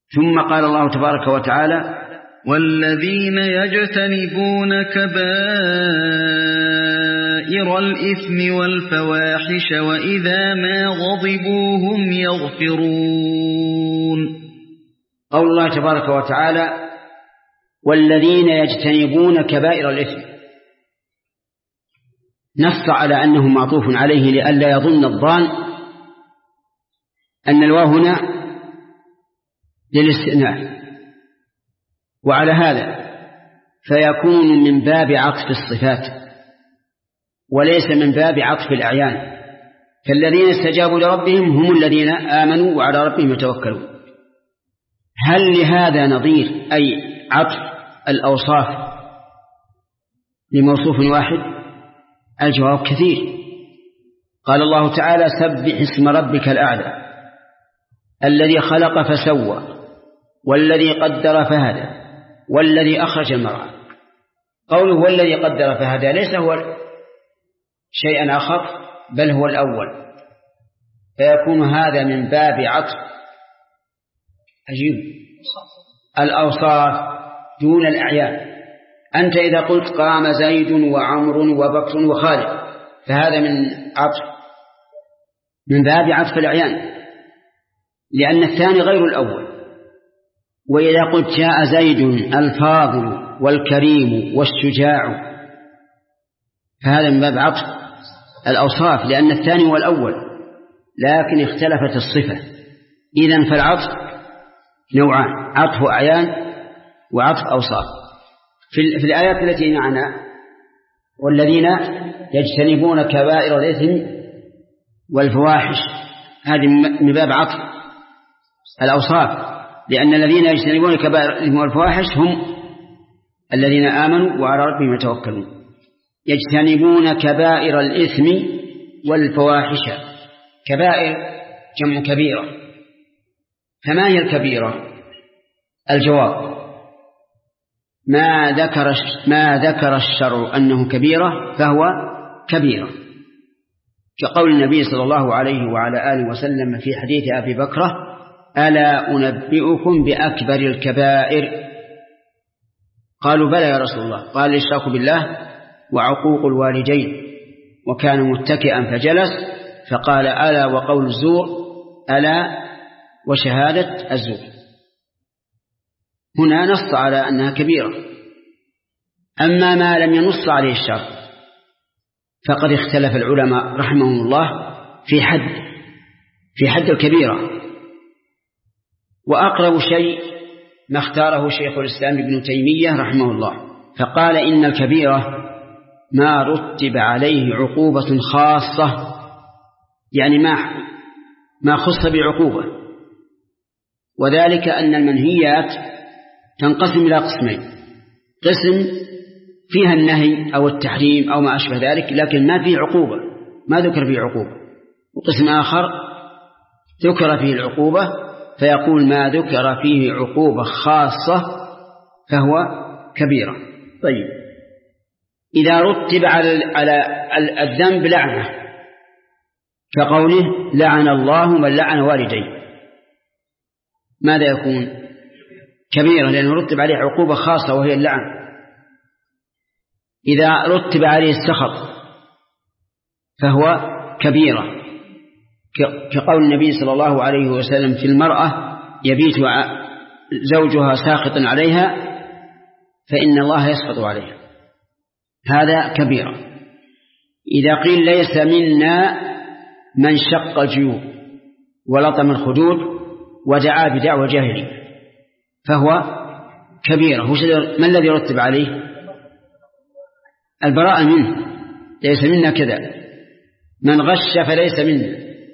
ثم قال الله تبارك وتعالى: والذين يجتنبون كبائر الإثم والفواحش وإذا ما غضبوا هم يغفرون. قول الله تبارك وتعالى: والذين يجتنبون كبائر الإثم، نص على أنه معطوف عليه لئلا يظن الظان أن الواو هنا للاستئناف، وعلى هذا فيكون من باب عطف الصفات وليس من باب عطف الأعيان، فالذين استجابوا لربهم هم الذين آمنوا وعلى ربهم يتوكلون. هل لهذا نظير أي عطف الأوصاف لموصوف واحد؟ الجواب كثير. قال الله تعالى: سبح اسم ربك الأعلى الذي خلق فسوى والذي قدر فهدى والذي أخرج المرعى. قوله والذي قدر فهدى ليس هو شيئا آخر بل هو الأول، فيكون هذا من باب عطف الأوصاف دون الأعيان. أنت إذا قلت قام زيد وعمر وبكر وخالد فهذا من باب عطف الأعيان، لأن الثاني غير الأول. وإذا قلت جاء زيد الفاضل والكريم والشجاع فهذا من باب عطف الأوصاف، لأن الثاني هو الأول لكن اختلفت الصفة. إذن فالعطف نوعان: عطف أعيان وعطف أوصاف. في الآيات التي معنا: والذين يجتنبون كبائر الإثم والفواحش، هذه من باب عطف الأوصاف، لأن الذين يجتنبون كبائر الإثم والفواحش هم الذين آمنوا وعلى ربهم يتوكلون. يجتنبون كبائر الإثم والفواحش. كبائر جمع كبيرة، فما هي الكبيرة؟ الجواب: ما ذكر الشرع أنه كبيرة فهو كبيرة، كقول النبي صلى الله عليه وعلى آله وسلم في حديث أبي بكرة: ألا أنبئكم بأكبر الكبائر؟ قالوا: بلى يا رسول الله. قال: الإشراك بالله وعقوق الوالدين. وكان متكئا فجلس فقال: ألا وقول الزور، ألا وشهادة الزور. هنا نص على أنها كبيرة. أما ما لم ينص عليه الشرع فقد اختلف العلماء رحمهم الله في حد الكبيرة. وأقرب شيء ما اختاره شيخ الإسلام ابن تيمية رحمه الله، فقال: إن الكبيرة ما رتب عليه عقوبة خاصة، يعني ما خص بعقوبة، وذلك أن المنهيات تنقسم إلى قسمين: قسم فيها النهي أو التحريم أو ما أشبه ذلك لكن ما فيه عقوبة، ما ذكر فيه عقوبة، وقسم آخر ذكر فيه العقوبة، فيقول ما ذكر فيه عقوبة خاصة فهو كبيرة. طيب، إذا رتب على الذنب لعنة كقوله: لعن الله من لعن والديه، ماذا يكون؟ كبيرة، لأنه رتب عليه عقوبة خاصة وهي اللعن. إذا رتب عليه السخط فهو كبيرة، كقول النبي صلى الله عليه وسلم في المرأة: يبيت زوجها ساخطا عليها فإن الله يسخط عليها، هذا كبيرة. إذا قيل: ليس منا من شق الجيوب ولطم الخدود ودعا بدعوى جاهلية، فهو كبيرة. ما الذي رتب عليه؟ البراءة منه، ليس منا كذا، من غش فليس منا.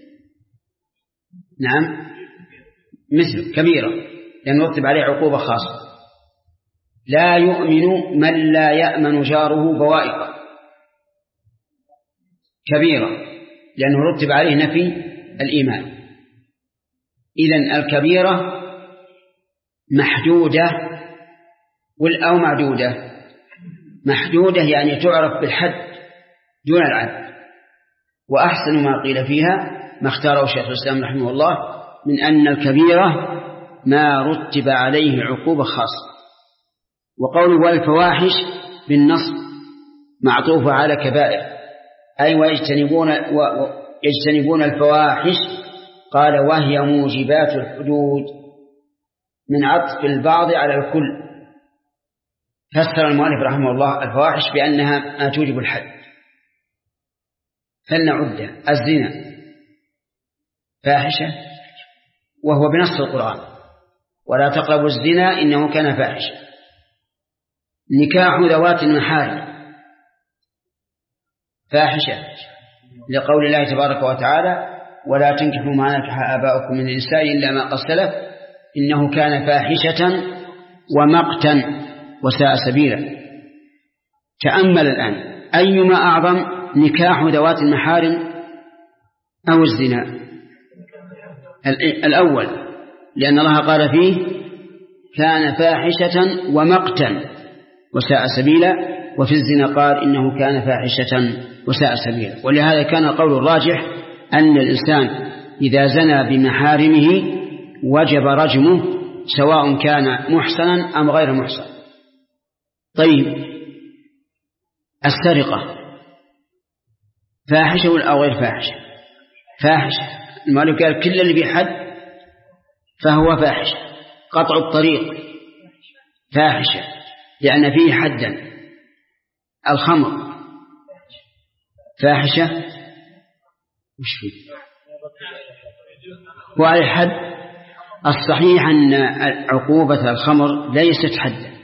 نعم، مثل كبيرة لأن رتب عليه عقوبة خاصة. لا يؤمن من لا يأمن جاره بوائقه، كبيرة لأنه رتب عليه نفي الإيمان. إذن الكبيرة محدودة أو معدودة؟ محدودة، يعني تعرف بالحد دون العد. وأحسن ما قيل فيها ما اختاره شيخ الإسلام رحمه الله من أن الكبيرة ما رتب عليه عقوبة خاصة. وقوله والفواحش بالنصب معطوف على كبائر، أي ويجتنبون الفواحش، قال وهي موجبات الحدود، من عطف البعض على الكل. فسر المؤلف رحمه الله الفواحش بأنها ما توجب الحد. فلنعد الزنا فاحشة وهو بنص القرآن ولا تقربوا الزنا إنه كان فاحشة. نكاح ذوات المحارم فاحشة لقول الله تبارك وتعالى ولا تنكحوا ما نكح آباؤكم من النساء إلا ما قد سلف إنه كان فاحشة ومقتا وساء سبيلا. تأمل الآن أيما أعظم نكاح ذوات المحارم أو الزنا؟ الأول، لأن الله قال فيه كان فاحشة ومقتا وساء سبيلا، وفي الزنا قال إنه كان فاحشة وساء سبيلا. ولهذا كان القول الراجح أن الإنسان إذا زنى بمحارمه وجب رجمه سواء كان محسنا أم غير محسن. طيب السرقة فاحشة أو غير فاحشة؟ فاحشة. المؤلف قال كل اللي بحد فهو فاحشة. قطع الطريق فاحشة لأن فيه حدا. الخمر فاحشة وش فيه؟ وعلى الحد الصحيح أن عقوبة الخمر ليست حدا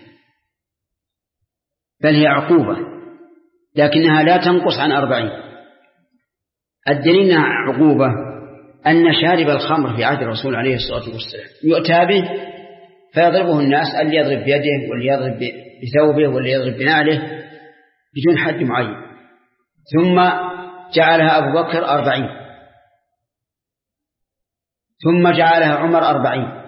بل هي عقوبة لكنها لا تنقص عن 40. الدليل عقوبة أن شارب الخمر في عهد الرسول عليه الصلاة والسلام يؤتى به فيضربه الناس، اللي يضرب بيده واللي يضرب بثوبه واللي يضرب بنعله بدون حد معين. ثم جعلها أبو بكر 40 ثم جعلها عمر 40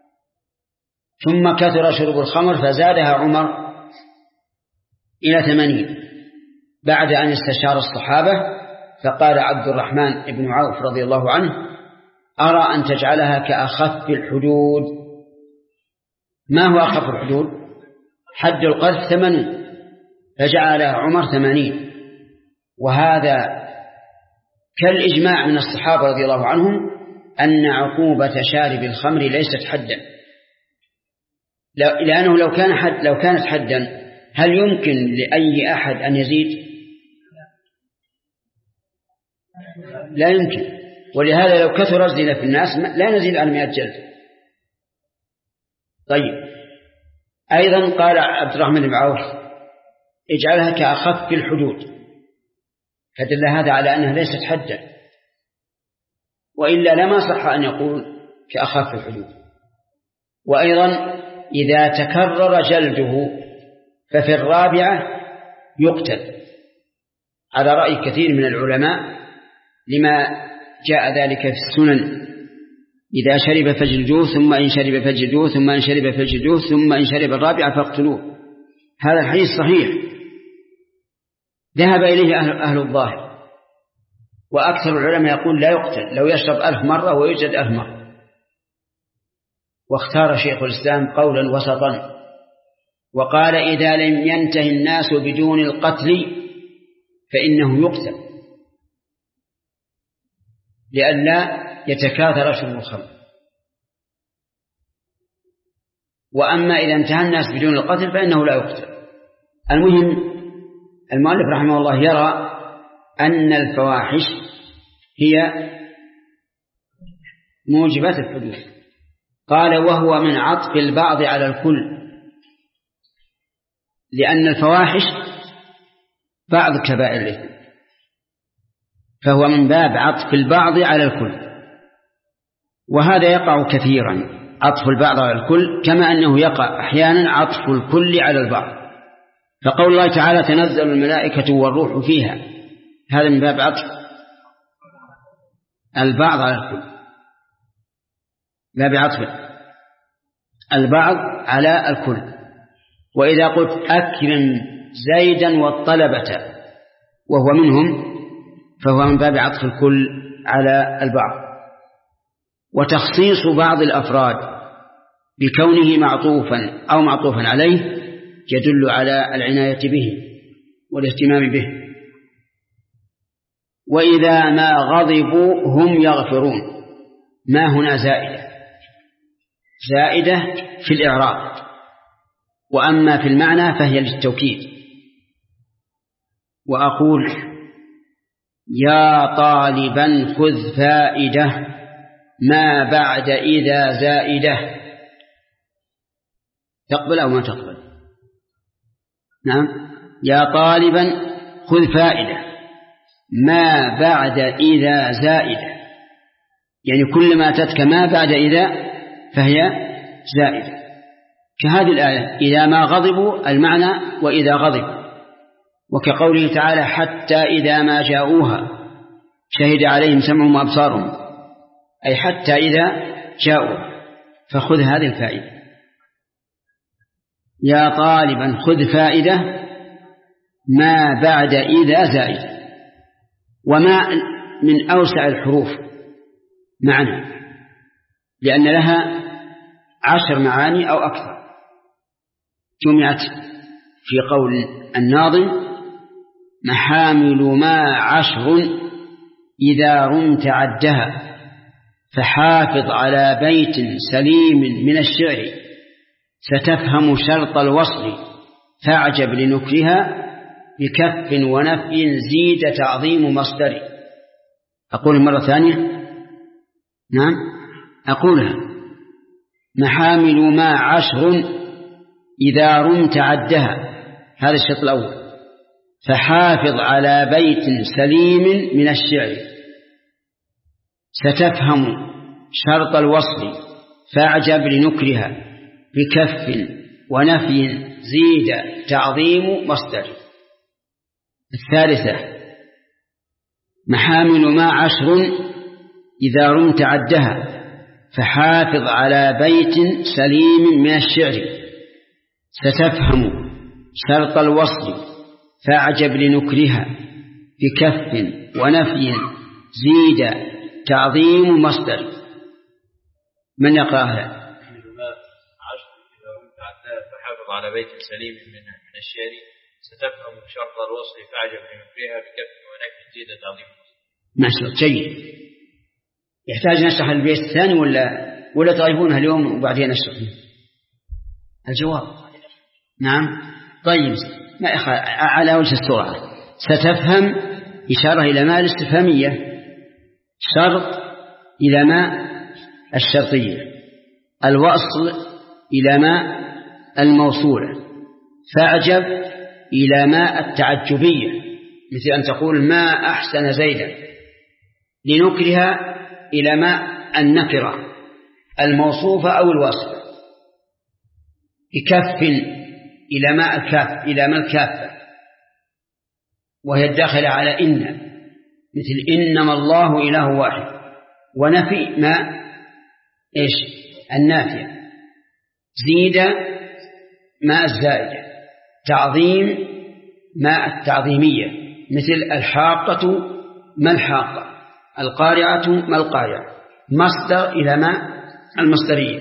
ثم كثر شرب الخمر فزادها عمر إلى 80 بعد أن استشار الصحابة. فقال عبد الرحمن بن عوف رضي الله عنه أرى أن تجعلها كأخف الحدود. ما هو أخف الحدود؟ حد القذف 80 فجعلها عمر 80. وهذا كالإجماع من الصحابة رضي الله عنهم أن عقوبة شارب الخمر ليست حدا، لأنه لو كانت حدا هل يمكن لأي أحد أن يزيد؟ لا يمكن. ولهذا لو كثر الزنا في الناس لا نزيد عن 100 جلد. طيب أيضا قال عبد الرحمن بن عوف اجعلها كأخف الحدود، فدل هذا على أنها ليست حدا، وإلا لما صح أن يقول كأخف الحدود. وأيضا إذا تكرر جلده ففي الرابعة يقتل على رأي كثير من العلماء لما جاء ذلك في السنن إذا شرب فاجلدوه ثم إن شرب فاجلدوه ثم إن شرب فاجلدوه ثم إن شرب الرابعة فاقتلوه. هذا الحديث صحيح ذهب إليه أهل الظاهر، وأكثر العلماء يقول لا يقتل لو يشرب 1000 مرة ويوجد 1000 مرة. واختار شيخ الإسلام قولا وسطا وقال إذا لم ينتهي الناس بدون القتل فإنه يقتل لئلا يتكاثر شرب الخمر. وأما إذا انتهى الناس بدون القتل فإنه لا يقتل. المهم المؤلف رحمه الله يرى أن الفواحش هي موجبات الحدود. قال وهو من عطف البعض على الكل، لأن الفواحش بعض كبائر الإثم، فهو من باب عطف البعض على الكل. وهذا يقع كثيرا عطف البعض على الكل، كما أنه يقع أحيانا عطف الكل على البعض. فقول الله تعالى تنزل الملائكة والروح فيها، هذا من باب عطف البعض على الكل، باب عطف البعض على الكل. وإذا قلت أكرم زيدا والطلبة وهو منهم فهو من باب عطف الكل على البعض. وتخصيص بعض الأفراد بكونه معطوفا أو معطوفا عليه يدل على العناية به والاهتمام به. وإذا ما غضبوا هم يغفرون، ما هنا زائدة في الإعراب، وأما في المعنى فهي للتوكيد. وأقول يا طالبا خذ فائدة ما بعد إذا زائدة، تقبل أو ما تقبل؟ نعم. يا طالبا خذ فائدة ما بعد إذا زائدة، يعني كل ما أتتك ما بعد إذا فهي زائدة، كهذه الآية إذا ما غضبوا المعنى وإذا غضب، وكقوله تعالى حتى إذا ما جاءوها شهد عليهم سمعهم وأبصارهم، أي حتى إذا جاءوا. فخذ هذه الفائدة، يا طالبا خذ فائدة ما بعد إذا زائدة. وما من أوسع الحروف معنى، لأن لها 10 معاني أو أكثر، جمعت في قول الناظم محامل ما 10 إذا رمت عدها، فحافظ على بيت سليم من الشعر، ستفهم شرط الوصل فاعجب لنكرها، بكف ونفي زيد تعظيم مصدر. أقول مرة ثانية، نعم أقولها محامل ما 10 إذا رمت عدها، هذا الشرط الأول، فحافظ على بيت سليم من الشعر، ستفهم شرط الوصل فاعجب لنكرها، بكف ونفي زيد تعظيم مصدر. الثالثة محامل ما 10 إذا رمت عدها، فحافظ على بيت سليم من الشعر، ستفهم شرط الوصل فاعجب لنكرها، بكف ونفي زيد تعظيم مصدر. من يقرأها؟ فحافظ على بيت سليم من الشعر، ستفهم شرط الوصل فاعجب لنكرها، بكف ونفي زيد تعظيم مصدر. ماشي، جيد. يحتاج نشرح البيت الثاني ولا تعرفونها اليوم وبعدين نشرح الجواب؟ نعم. طيب على وجه السرعة. ستفهم إشارة إلى ما الاستفهامية، شرط إلى ما الشرطية، الوصل إلى ما الموصولة، فاعجب إلى ما التعجبية، مثل أن تقول ما أحسن زيدا، لنكرها إلى ما النكرة الموصوفة أو الوصف، بكف إلى ما الكاف، إلى ما الكافة، وهي الداخلة على إن، مثل إنما الله إله واحد، ونفي ما إيش النافية، زيد ما الزائدة، تعظيم ما التعظيمية، مثل الحاقة ما الحاقة، القارعة ما القارعة، مصدر إلى ما المصدرية،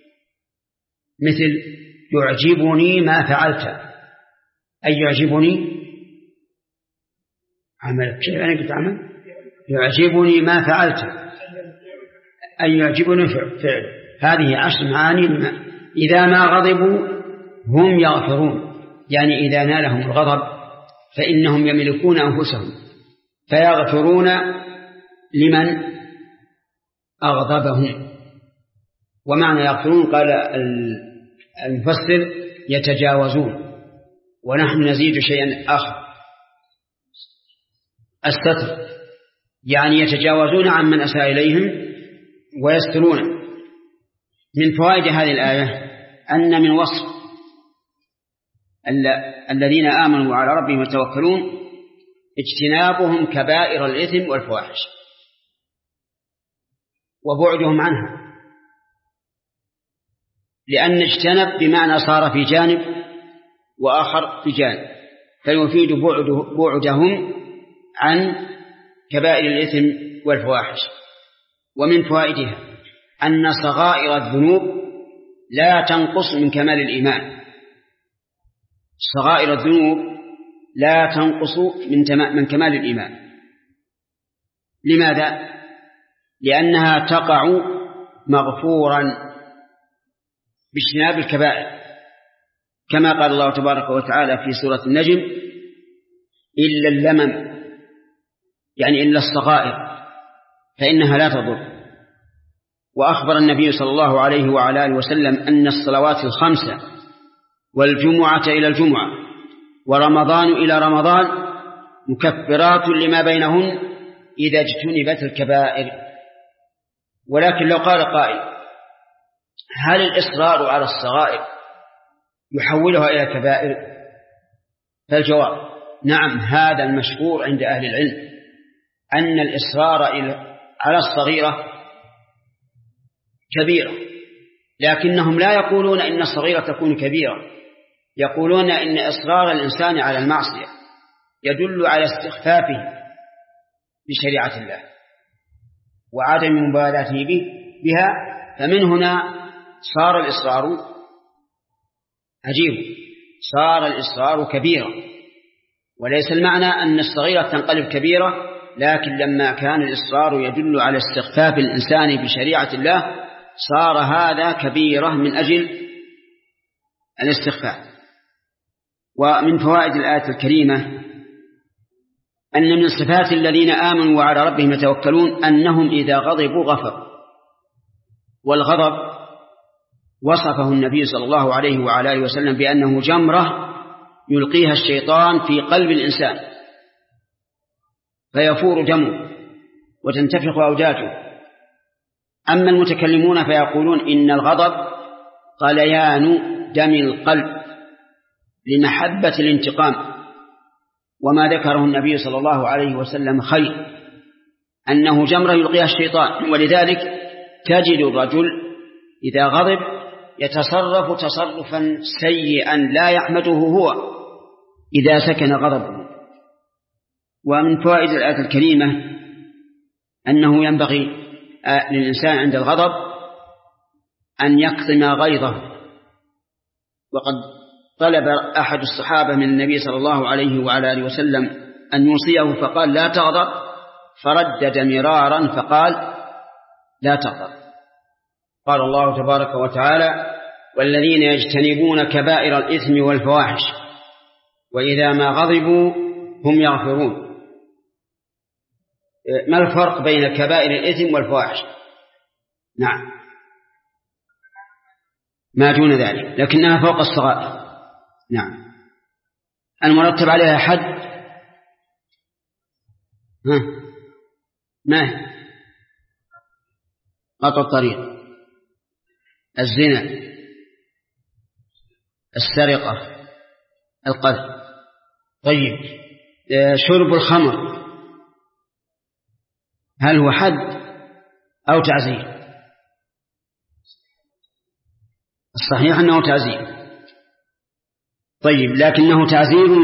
مثل يعجبني ما فعلت، أي يعجبني عملك، كيف أنا قلت عمل؟ يعجبني ما فعلت، أي يعجبني فعل. هذه 10 معاني. إذا ما غضبوا هم يغفرون، يعني إذا نالهم الغضب فإنهم يملكون أنفسهم فيغفرون لمن أغضبهم. ومعنى يغفرون قال المفسر يتجاوزون، ونحن نزيد شيئا آخر، الستر، يعني يتجاوزون عن من أساء إليهم ويسترون. من فوائد هذه الآية أن من وصف الذين آمنوا وعلى ربهم يتوكلون اجتنابهم كبائر الإثم والفواحش وبعدهم عنها، لأن اجتنب بمعنى صار في جانب وآخر في جانب، فيفيد بعدهم عن كبائر الإثم والفواحش. ومن فوائدها أن صغائر الذنوب لا تنقص من كمال الإيمان. صغائر الذنوب لا تنقص من كمال الإيمان. لماذا؟ لأنها تقع مغفورا باجتناب الكبائر، كما قال الله تبارك وتعالى في سورة النجم: إلا اللمم، يعني إلا الصغائر فإنها لا تضر. وأخبر النبي صلى الله عليه وعلى آله وسلم أن الصلوات الخمسة والجمعة إلى الجمعة ورمضان إلى رمضان مكفرات لما بينهن إذا اجتنبت الكبائر. ولكن لو قال قائل: هل الإصرار على الصغائر يحولها إلى كبائر؟ فالجواب: نعم، هذا المشهور عند أهل العلم، أن الإصرار على الصغيرة كبيرة، لكنهم لا يقولون إن الصغيرة تكون كبيرة، يقولون إن إصرار الإنسان على المعصية يدل على استخفافه بشريعة الله وعدم مبالاته بها، فمن هنا صار الإصرار عجيب، صار الإصرار كبيرا. وليس المعنى أن الصغيرة تنقلب كبيرة، لكن لما كان الإصرار يدل على استخفاف الإنسان بشريعة الله صار هذا كبيرة من أجل الاستخفاف. ومن فوائد الآية الكريمة أن من صفات الذين آمنوا وعلى ربهم يتوكلون أنهم إذا غضبوا غفروا. والغضب وصفه النبي صلى الله عليه وعلى آله وسلم بأنه جمرة يلقيها الشيطان في قلب الإنسان فيفور دمه وتنتفخ أوداجه. أما المتكلمون فيقولون إن الغضب غليان دم القلب لمحبة الانتقام، وما ذكره النبي صلى الله عليه وسلم خير، أنه جمرة يلقيها الشيطان. ولذلك تجد الرجل إذا غضب يتصرف تصرفا سيئا لا يحمده هو إذا سكن غضبه. ومن فوائد الآية الكريمة أنه ينبغي للإنسان عند الغضب أن يكظم غيظه. وقد طلب أحد الصحابة من النبي صلى الله عليه وعلى آله وسلم أن يوصيه فقال: لا تغضب، فردد مرارا فقال: لا تغضب. قال الله تبارك وتعالى: والذين يجتنبون كبائر الإثم والفواحش وإذا ما غضبوا هم يغفرون. ما الفرق بين كبائر الإثم والفواحش؟ نعم، ما دون ذلك، لكنها فوق الصغائر. نعم، المرتب عليها حد. ما قطع الطريق، الزنا، السرقة، القذف. طيب، شرب الخمر هل هو حد أو تعزير؟ الصحيح أنه تعزير. طيب، لكنه تعزير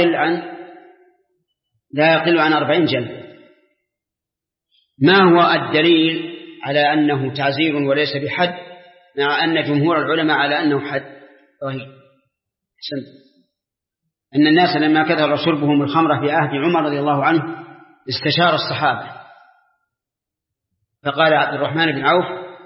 لا يقل عن 40 جلد. ما هو الدليل على أنه تعزير وليس بحد، مع أن جمهور العلماء على أنه حد؟ رهيب. أن الناس لما كثر شربهم الخمر في عهد عمر رضي الله عنه استشار الصحابة فقال عبد الرحمن بن عوف: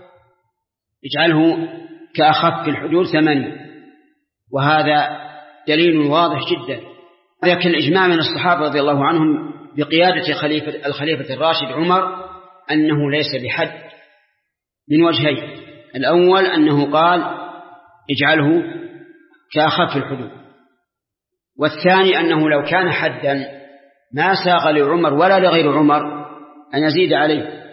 اجعله كأخف الحدود 8. وهذا دليل واضح جدا. لكن الإجماع من الصحابة رضي الله عنهم بقيادة الخليفة الراشد عمر أنه ليس بحد من وجهين: الأول أنه قال: اجعله كأخف الحدود، والثاني أنه لو كان حدا ما ساغ لعمر ولا لغير عمر أن يزيد عليه.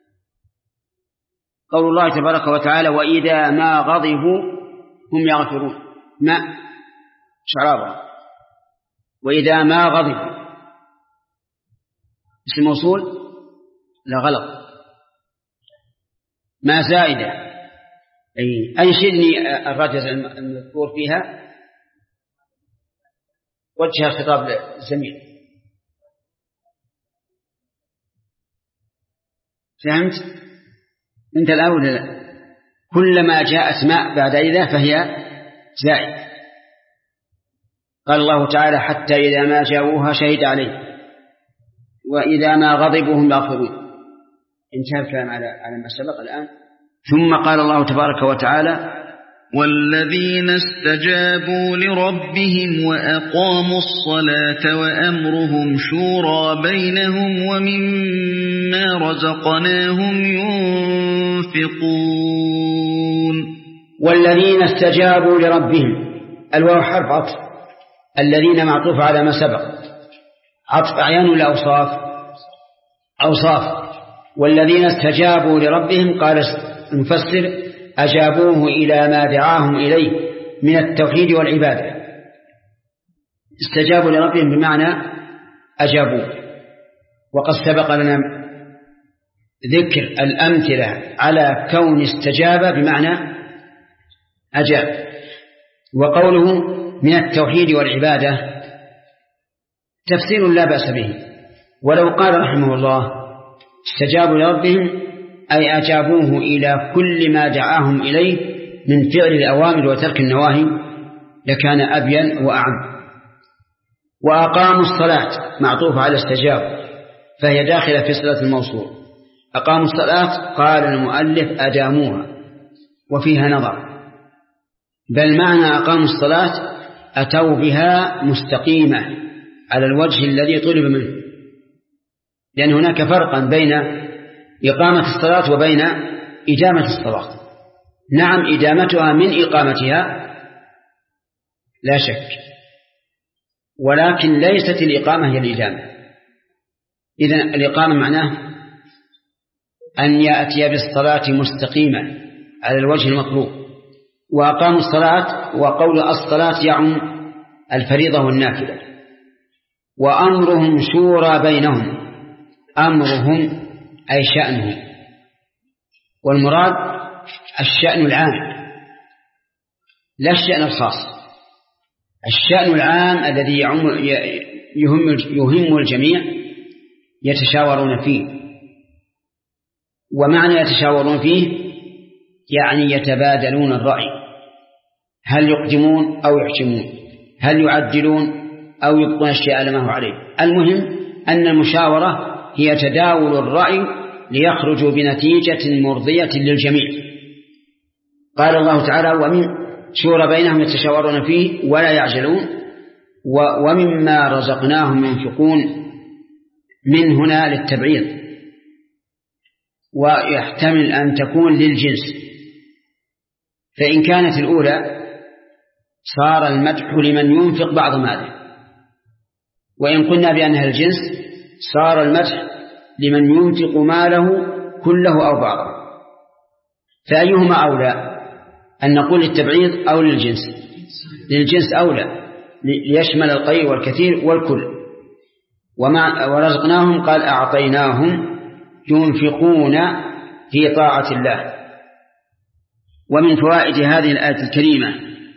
قول الله تبارك وتعالى: وإذا ما غضبوا هم يغفرون. ما شرابا، وإذا ما غضبوا اسم موصول لا غلط، ما زائدة. أي أنشدني الرجز المذكور فيها، وجه الخطاب للزميل. فهمت أنت الأول؟ لا، كلما جاءت ماء بعد إذا فهي زائد. قال الله تعالى حتى إذا ما جاءوها شهد عليه وإذا ما غضبوا هم يغفرون. انتهى الكلام على ما سبق الآن. ثم قال الله تبارك وتعالى والذين استجابوا لربهم وأقاموا الصلاة وأمرهم شورى بينهم ومما رزقناهم ينفقون. والذين استجابوا لربهم، الواو حرف عطف، الذين معطوف على ما سبق، عطف أعيان ولا أوصاف. والذين استجابوا لربهم قال المفسر أجابوه إلى ما دعاهم إليه من التوحيد والعبادة. استجابوا لربهم بمعنى أجابوه. وقد سبق لنا ذكر الأمثلة على كون استجاب بمعنى أجاب. وقوله من التوحيد والعبادة تفسير لا بأس به. ولو قال رحمه الله استجابوا لربهم أي أجابوه إلى كل ما دعاهم إليه من فعل الأوامر وترك النواهي لكان أبين وأعم. وأقاموا الصلاة معطوف على استجاب فهي داخلة في صلة الموصول. أقاموا الصلاة قال المؤلف أداموها وفيها نظر، بل معنى أقاموا الصلاة أتوا بها مستقيمة على الوجه الذي طلب منه، لأن هناك فرقا بين إقامة الصلاة وبين إدامة الصلاة. نعم إدامتها من إقامتها لا شك، ولكن ليست الإقامة هي الإدامة. إذن الإقامة معناه أن يأتي بالصلاة مستقيمة على الوجه المطلوب. وأقاموا الصلاة وقول الصلاة يعم الفريضة والنافلة. وأمرهم شورى بينهم، أمرهم أي شأنهم، والمراد الشأن العام لا الشأن الخاص. الشأن العام الذي يهم الجميع يتشاورون فيه. ومعنى يتشاورون فيه يعني يتبادلون الرأي، هل يقدمون أو يحجمون، هل يعدلون أو يبقون الشيء على ما هو عليه. المهم أن المشاورة هي تداول الرأي ليخرجوا بنتيجة مرضية للجميع. قال الله تعالى ومن شورى بينهم يتشاورون فيه ولا يعجلون ومما رزقناهم ينفقون. من هنا للتبعيض، ويحتمل أن تكون للجنس، فإن كانت الأولى صار المدح لمن ينفق بعض ماله، وإن قلنا بأنها الجنس صار المدح لمن ينفق ماله كله أو بعضه. فأيهما أولى، أن نقول للتبعيض أو للجنس؟ للجنس أولى، ليشمل القليل والكثير والكل. ورزقناهم قال أعطيناهم ينفقون في طاعة الله. ومن فوائد هذه الآية الكريمة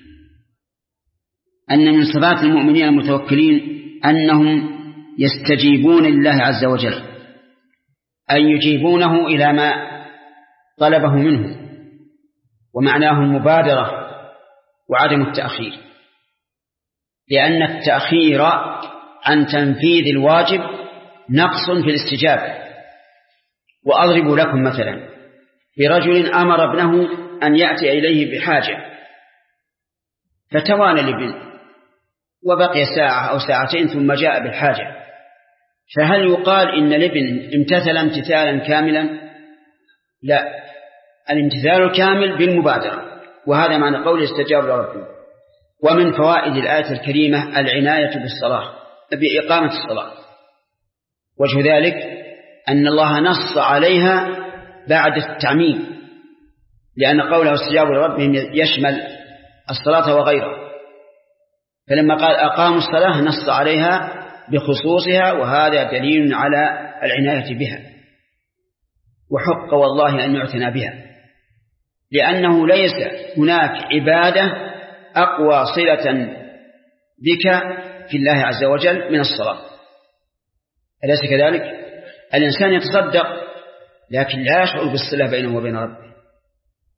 أن من صفات المؤمنين المتوكلين أنهم يستجيبون لله عز وجل، أي يجيبونه إلى ما طلبه منهم، ومعناه المبادرة وعدم التأخير، لأن التأخير عن تنفيذ الواجب نقص في الاستجابة. وأضرب لكم مثلا برجل أمر ابنه أن يأتي إليه بحاجة، فتوانى الابن وبقي ساعة أو ساعتين ثم جاء بالحاجة، فهل يقال إن الابن امتثل امتثالا كاملا؟ لا، الامتثال الكامل بالمبادرة، وهذا معنى قول استجاب لربه. ومن فوائد الآية الكريمة العناية بالصلاة بإقامة الصلاة. وجه ذلك أن الله نص عليها بعد التعميم، لأن قوله استجاب لربهم يشمل الصلاة وغيرها، فلما قال أقاموا الصلاة نص عليها بخصوصها، وهذا دليل على العناية بها. وحق والله أن يعتنى بها، لأنه ليس هناك عبادة أقوى صلة بك في الله عز وجل من الصلاة. أليس كذلك؟ الإنسان يتصدق لكن لا يشعر بالصلة بينه وبين ربه،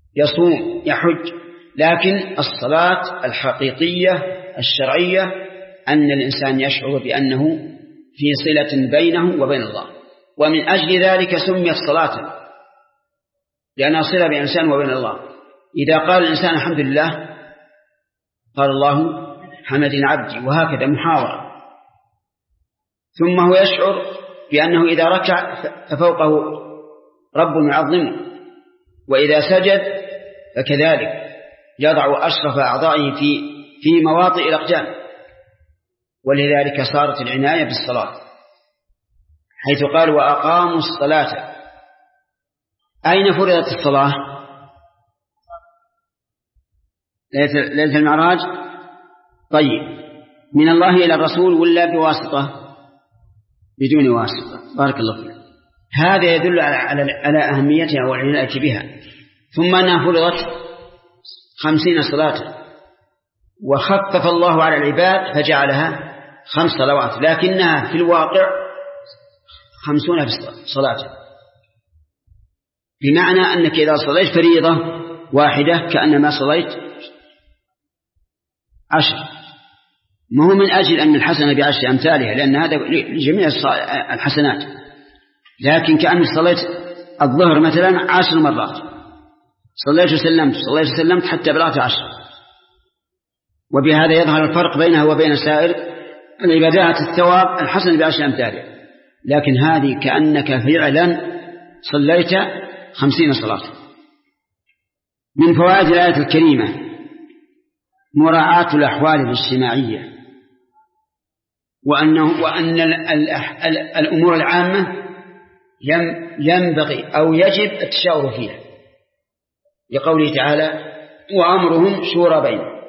يصوم يحج، لكن الصلاة الحقيقية الشرعية أن الإنسان يشعر بأنه في صلة بينه وبين الله، ومن أجل ذلك سميت صلاة، لأنها صلة بين الإنسان وبين الله. إذا قال الإنسان الحمد لله قال الله حمدني عبدي، وهكذا محاورة. ثم هو يشعر بأنه إذا ركع ففوقه رب يعظمه، وإذا سجد فكذلك يضع أشرف أعضائه في مواطئ الأقدام. ولذلك صارت العناية بالصلاة، حيث قال وأقاموا الصلاة. أين فرضت الصلاة؟ ليلة المعراج. طيب، من الله إلى الرسول ولا بواسطة؟ بدون واسطة. بارك الله فيك. هذا يدل على أهميتها والعناية بها. ثم أنها فرضت 50 صلاة، وخفف الله على العباد فجعلها 5 صلوات، لكنها في الواقع 50 صلاة، بمعنى أنك إذا صليت فريضة واحدة كأنما صليت 10. ما هو من أجل أن الحسنة ب10 أمثالها، لأن هذا لجميع الحسنات، لكن كأنك صليت الظهر مثلا 10 مرات، صليت وسلمت حتى بلغت 10. وبهذا يظهر الفرق بينها وبين سائر العبادات، الثواب الحسن ب10 أمثالها، لكن هذه كأنك فعلا صليت 50 صلاة. من فوائد الآية الكريمة مراعاة الأحوال الاجتماعية، وأن الأمور العامة ينبغي أو يجب التشاور فيها، لقوله تعالى وأمرهم شورى بينهم.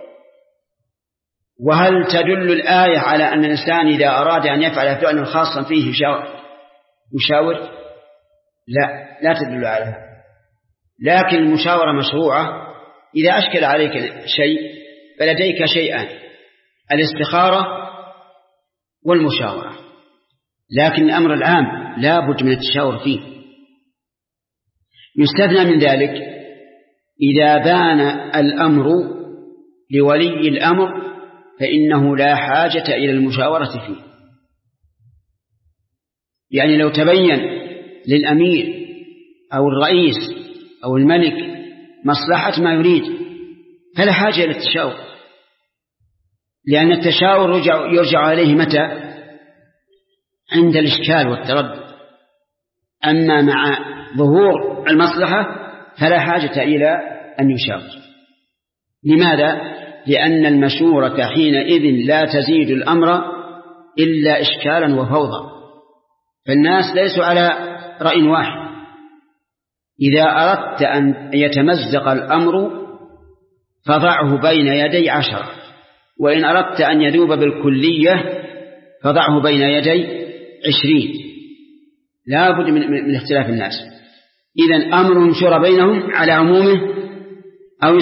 وهل تدل الآية على أن الإنسان إذا أراد أن يفعل فعلا خاصا فيه يشاور؟ لا تدل عليها، لكن المشاورة مشروعة. إذا أشكل عليك شيء فلديك شيئان: الاستخارة والمشاورة، لكن الأمر العام لا بد من التشاور فيه. يستثنى من ذلك إذا بان الأمر لولي الأمر فإنه لا حاجة إلى المشاورة فيه. يعني لو تبين للأمير أو الرئيس أو الملك مصلحة ما يريد فلا حاجة إلى التشاور، لأن التشاور يرجع عليه متى؟ عند الإشكال والتردد. أما مع ظهور المصلحة فلا حاجة إلى أن يشاور. لماذا؟ لأن المشورة حينئذ لا تزيد الأمر إلا إشكالا وفوضى، فالناس ليسوا على رأي واحد. إذا أردت أن يتمزق الأمر فضعه بين يدي 10، وإن أردت أن يذوب بالكلية فضعه بين يدي 20. لا بد من اختلاف الناس. إذن أمر شورى بينهم على عمومه أو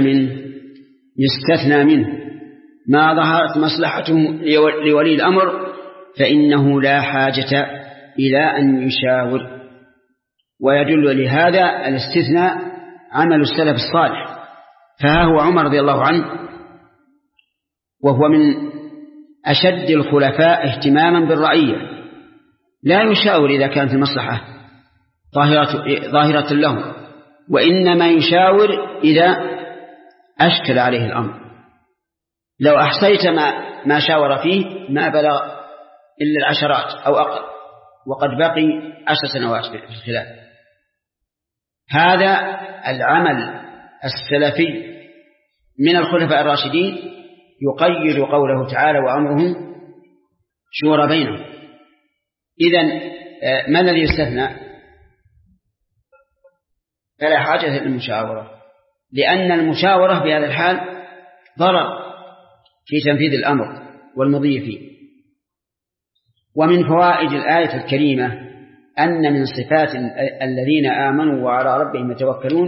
يستثنى منه ما ظهرت مصلحته لولي الأمر فإنه لا حاجة إلى أن يشاور. ويدل لهذا الاستثناء عمل السلف الصالح. فها هو عمر رضي الله عنه وهو من أشد الخلفاء اهتماما بالرعية، لا يشاور إذا كانت المصلحة ظاهرة له، وإنما يشاور إذا أشكل عليه الأمر. لو أحصيت ما شاور فيه ما بلغ إلا العشرات أو أقل، وقد بقي 10 سنوات في الخلاف. هذا العمل السلفي من الخلفاء الراشدين يقيد قوله تعالى وأمرهم شورى بينهم. إذن ما الذي يستثنى؟ فلا حاجة للمشاورة، لأن المشاورة في هذا الحال ضرر في تنفيذ الأمر والمضي فيه. ومن فوائد الآية الكريمة أن من صفات الذين آمنوا وعلى ربهم يتوكلون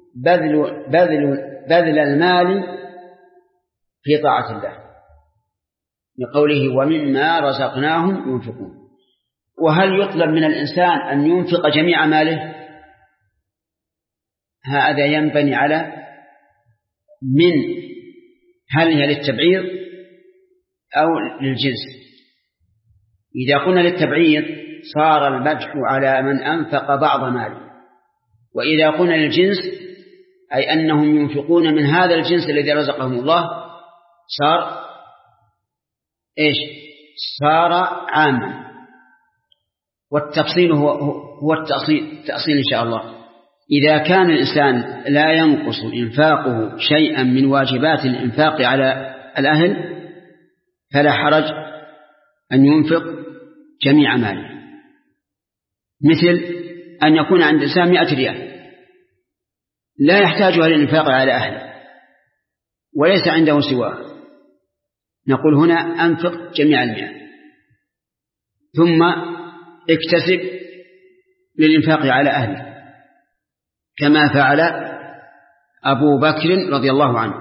بذل المال في طاعة الله، لقوله ومما رزقناهم ينفقون. وهل يطلب من الإنسان أن ينفق جميع ماله؟ هذا ينبني على من، هل هي للتبعيض أو للجنس؟ إذا قلنا للتبعيض صار المدح على من أنفق بعض ماله، وإذا قلنا للجنس أي أنهم ينفقون من هذا الجنس الذي رزقهم الله صار إيش؟ صار عاما. والتفصيل هو التأصيل إن شاء الله. إذا كان الإنسان لا ينقص إنفاقه شيئا من واجبات الإنفاق على الأهل فلا حرج أن ينفق جميع ماله، مثل أن يكون عند الإنسان 100 ريال لا يحتاجها للإنفاق على أهله وليس عنده سواه، نقول هنا أنفق جميع 100 ثم اكتسب للإنفاق على أهله كما فعل أبو بكر رضي الله عنه.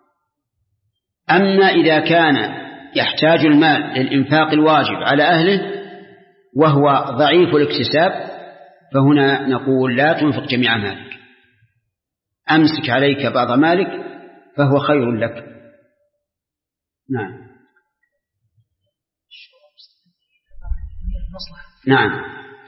أما إذا كان يحتاج المال للإنفاق الواجب على أهله وهو ضعيف الاكتساب فهنا نقول لا تنفق جميع مالك، أمسك عليك بعض مالك فهو خير لك. نعم نعم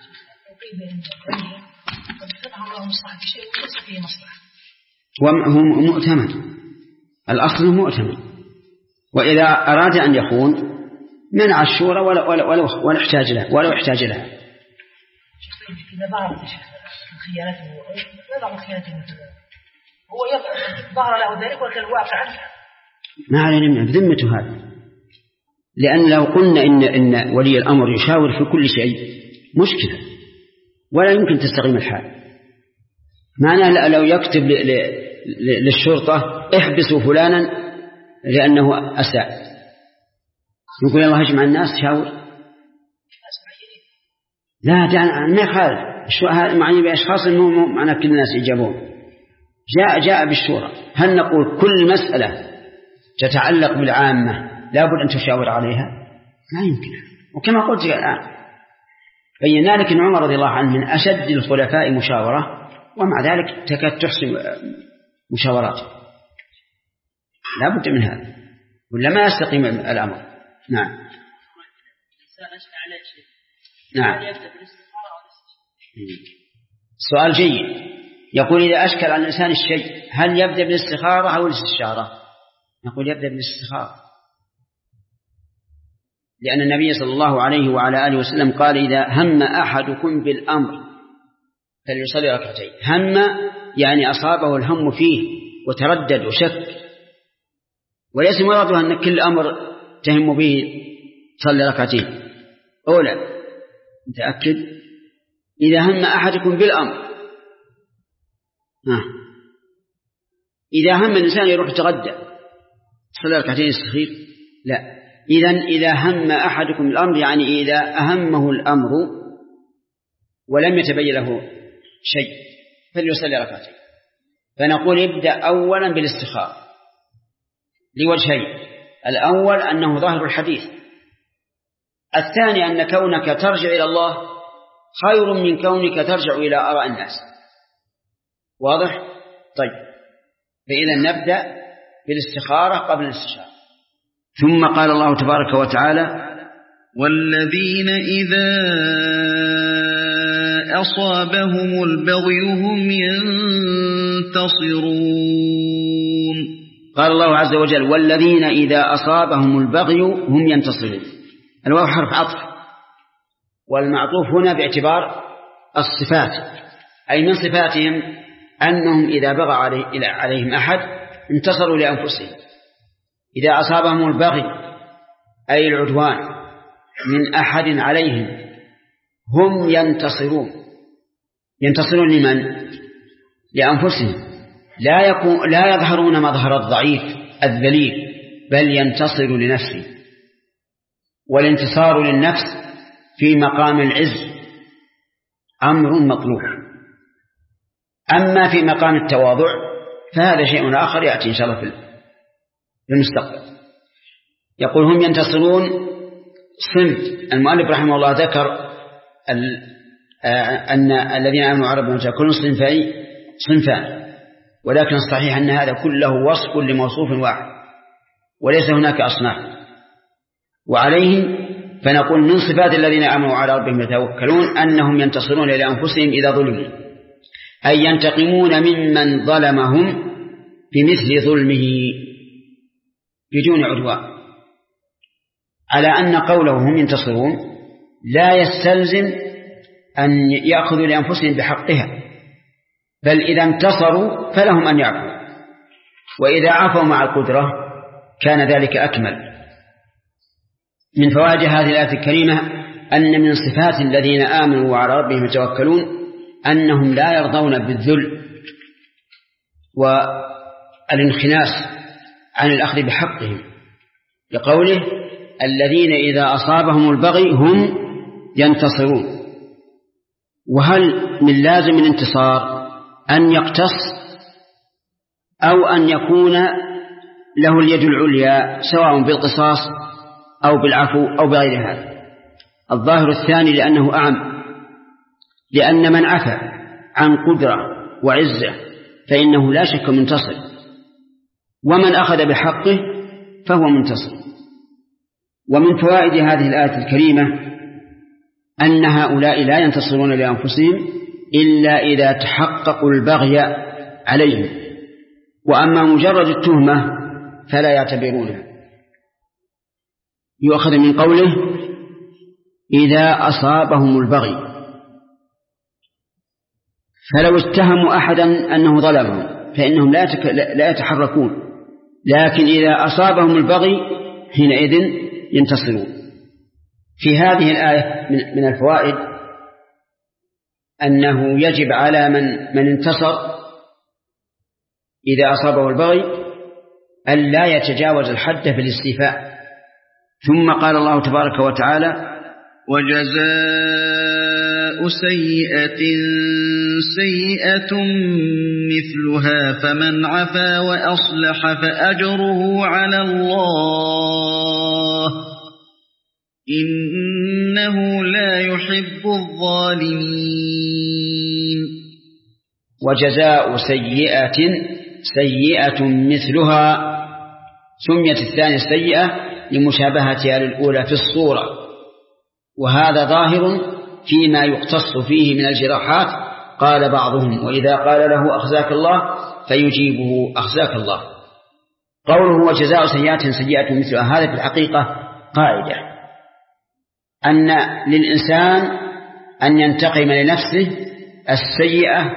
وهو مؤتمن، الأصل مؤتمن، وإذا أراد أن يخون منع الشورى ولا يحتاج لها ولو احتاج لها. إذا ظهرت خيانته لا ظهر خيانته هو ظهر له ذلك ولكن الواقع ما علينا بذمته هذا، لأن لو قلنا إن ولي الأمر يشاور في كل شيء مشكلة ولا يمكن تستقيم الحال. معناه لو يكتب للشرطة احبسوا فلانا لأنه أساء، يقول الله اجمع الناس شاور، لا ما يخالف معني بأشخاص إنه معنى كل الناس يجابون. جاء بالشورى. هل نقول كل مسألة تتعلق بالعامة لا بد أن تشاور عليها؟ لا يمكن. وكما قلت الآن بينا لك أن عمر رضي الله عنه من أشد الخلفاء مشاورة ومع ذلك تكاد تحسن مشاوراته، لا بد من هذا ولا ما يستقيم الأمر. نعم نعم سؤال جيد. يقول إذا أشكل على الإنسان الشيء هل يبدأ بالاستخارة أو الاستشارة؟ نقول يبدأ بالاستخارة، لأن النبي صلى الله عليه وعلى آله وسلم قال إذا هم أحدكم بالأمر فليصلي ركعتين. هم يعني أصابه الهم فيه وتردد وشك، وليس مراده أن كل أمر تهم به صلي ركعتين. أولا متأكد إذا هم أحدكم بالأمر. إذا هم الإنسان يروح يتغدى صلي ركعتين يستخير؟ لا. إذا هم أحدكم الأمر يعني إذا أهمه الأمر ولم يتبين له شيء فليصلي ركعتين. فنقول ابدأ أولا بالاستخارة لوجهين: الأول أنه ظاهر الحديث، الثاني أن كونك ترجع إلى الله خير من كونك ترجع إلى آراء الناس. واضح؟ طيب، فإذا نبدأ بالاستخارة قبل الاستشارة. ثم قال الله تبارك وتعالى: والذين إذا أصابهم البغي هم ينتصرون. قال الله عز وجل: والذين إذا أصابهم البغي هم ينتصرون. الواو حرف عطف، والمعطوف هنا باعتبار الصفات، أي من صفاتهم أنهم إذا بغى عليهم أحد انتصروا لأنفسهم. إذا أصابهم البغي أي العدوان من أحد عليهم هم ينتصرون. ينتصرون لمن؟ لأنفسهم، لا يظهرون مظهر الضعيف الذليل، بل ينتصر لنفسه. والانتصار للنفس في مقام العز أمر مطلوب، أما في مقام التواضع فهذا شيء آخر يأتي إن شاء الله في المستقبل. يقول هم ينتصرون صنف. المؤلف رحمه الله ذكر أن الذين آمنوا عربهم كل صنفين صنفان، ولكن الصحيح أن هذا كله وصف لموصوف واحد وليس هناك أصناف. وعليهم فنقول من صفات الذين آمنوا على ربهم يتوكلون أنهم ينتصرون لأنفسهم إذا ظلموا، أي ينتقمون ممن ظلمهم بمثل ظلمه بدون عدوان، على أن قوله هم ينتصرون لا يستلزم أن يأخذوا لأنفسهم بحقها، بل إذا انتصروا فلهم أن يعفوا، وإذا عفوا مع القدرة كان ذلك أكمل. من فوائد هذه الآية الكريمة أن من صفات الذين آمنوا وعلى ربهم يتوكلون أنهم لا يرضون بالذل والانخناس عن الأخذ بحقهم، لقوله الذين إذا أصابهم البغي هم ينتصرون. وهل من لازم الانتصار أن يقتص أو أن يكون له اليد العليا سواء بالقصاص أو بالعفو أو بغير هذا؟ الظاهر الثاني لأنه أعم، لأن من عفى عن قدرة وعزة فإنه لا شك منتصر، ومن أخذ بحقه فهو منتصر. ومن فوائد هذه الآية الكريمة أن هؤلاء لا ينتصرون لأنفسهم إلا إذا تحققوا البغي عليهم، وأما مجرد التهمة فلا يعتبرونها. يؤخذ من قوله إذا أصابهم البغي، فلو اتهموا أحدا أنه ظلمهم فإنهم لا يتحركون، لكن إذا أصابهم البغي حينئذ ينتصرون. في هذه الآية من الفوائد أنه يجب على من انتصر إذا أصابه البغي أن لا يتجاوز الحد في الاستيفاء. ثم قال الله تبارك وتعالى وجزاء سيئة سيئة مثلها فمن عفا وأصلح فأجره على الله إنه لا يحب الظالمين. وجزاء سيئة سيئة مثلها، سميت الثانية السيئة لمشابهتها للأولى في الصورة، وهذا ظاهر فيما يقتص فيه من الجراحات. قال بعضهم وإذا قال له أخزاك الله فيجيبه أخزاك الله. قوله وجزاء سيئة سيئة مثلها، هذا في الحقيقة قاعدة أن للإنسان أن ينتقم لنفسه السيئة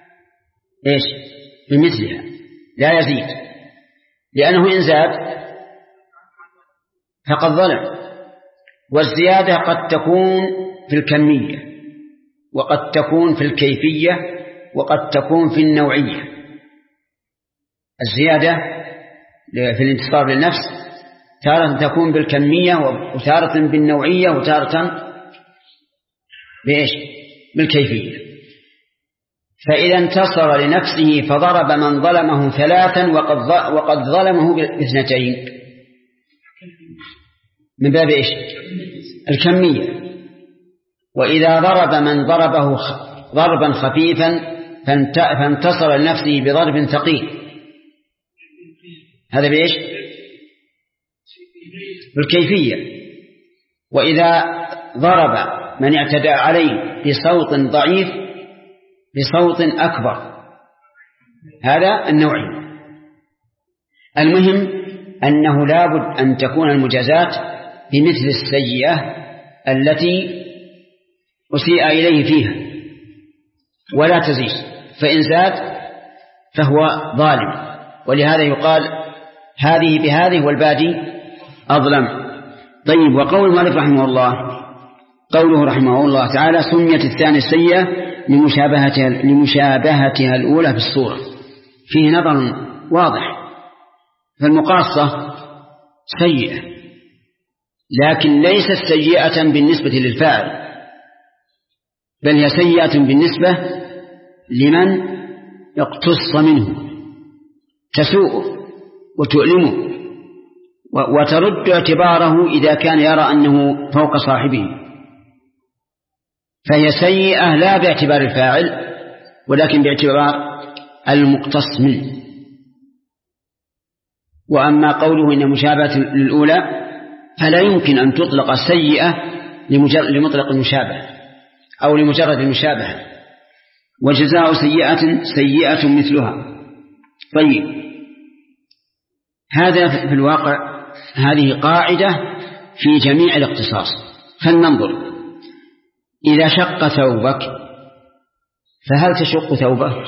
بمثلها لا يزيد، لأنه إن زاد فقد ظلم، والزيادة قد تكون في الكمية وقد تكون في الكيفية وقد تكون في النوعية. الزيادة في الانتصار للنفس تارة تكون بالكمية وتارة بالنوعية وتارة بالكيفية. فإذا انتصر لنفسه فضرب من ظلمه 3 وقد ظلمه ب2 من باب الكمية. وإذا ضرب من ضربه ضربا خفيفا فانتصر لنفسه بضرب ثقيل، هذا بالكيفية. وإذا ضرب من اعتدى عليه بصوت ضعيف بصوت أكبر، هذا النوعي. المهم أنه لابد أن تكون المجازات بمثل السيئة التي أسيء إليه فيها ولا تزيد، فإن زاد فهو ظالم. ولهذا يقال هذه بهذه والبادي أظلم. طيب، وقول المؤلف رحمه الله قوله رحمه الله تعالى سميت الثانية السيئة لمشابهتها الأولى في الصورة، فيه نظر واضح. فالمقاصة سيئة لكن ليست سيئة بالنسبة للفاعل، بل هي سيئة بالنسبة لمن يقتص منه، تسوءه وتؤلمه وترد اعتباره إذا كان يرى أنه فوق صاحبه. فهي سيئة لا باعتبار الفاعل ولكن باعتبار المقتص منه. وأما قوله إن مشابهة للأولى فلا يمكن أن تطلق سيئة لمطلق المشابهة أو لمجرد المشابهة، وجزاء سيئة سيئة مثلها. طيب، هذا في الواقع هذه قاعدة في جميع الاقتصاص. فلننظر، إذا شق ثوبك فهل تشق ثوبه؟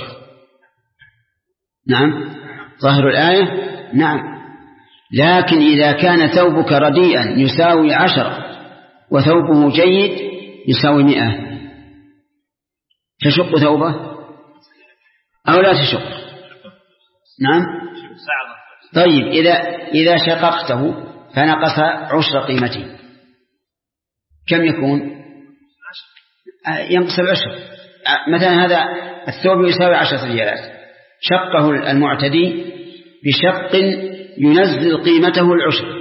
نعم، ظاهر الآية نعم. لكن إذا كان ثوبك رديئا يساوي 10 وثوبه جيد يساوي 100 تشق ثوبه أو لا تشق؟ نعم. طيب، إذا شققته فنقص 10 قيمته كم يكون؟ ينقص 10. مثلا هذا الثوب يساوي 10 ريالات، شقه المعتدي بشق ينزل قيمته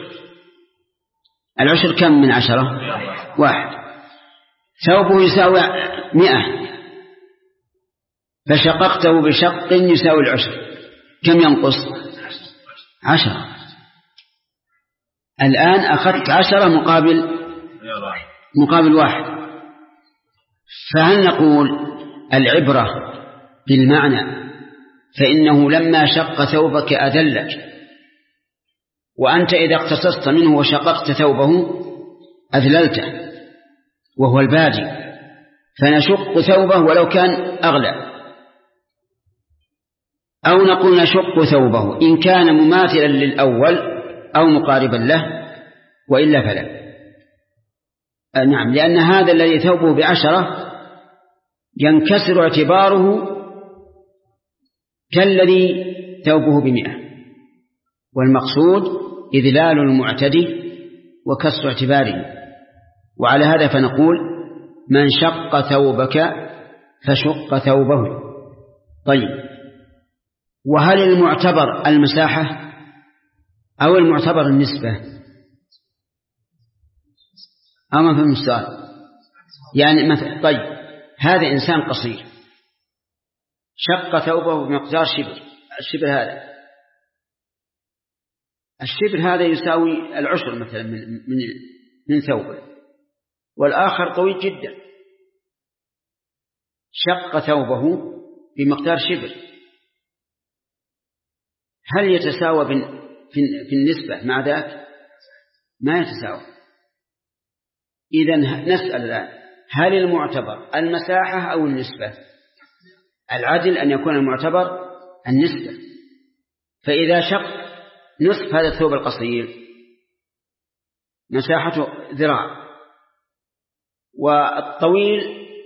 العشر كم من 10؟ 1. ثوبه يساوي 100 فشققته بشق يساوي 10 كم ينقص؟ 10. الآن أخذت 10 مقابل 1. فهل نقول العبرة بالمعنى؟ فإنه لما شق ثوبك أذلك، وأنت إذا اقتصصت منه وشققت ثوبه أذللته وهو البادي، فنشق ثوبه ولو كان أغلى، أو نقول نشق ثوبه إن كان مماثلا للأول أو مقاربا له، وإلا فلا. نعم، لأن هذا الذي ثوبه ب10 ينكسر اعتباره كالذي ثوبه ب100، والمقصود إذلال المعتدي وكسر اعتباره. وعلى هذا فنقول من شق ثوبك فشق ثوبه. طيب، وهل المعتبر المساحة أو المعتبر النسبة؟ أما في المستوى يعني مثلا، طيب، هذا إنسان قصير شق ثوبه بمقدار الشبر الشبر هذا يساوي 10 مثلا من ثوبه، والآخر طويل جدا شق ثوبه بمقدار شبر. هل يتساوى في النسبة مع ذاك؟ ما يتساوى. إذن نسأل الآن، هل المعتبر المساحة أو النسبة؟ العدل أن يكون المعتبر النسبة. فإذا شق نصف هذا الثوب القصير مساحته ذراع، والطويل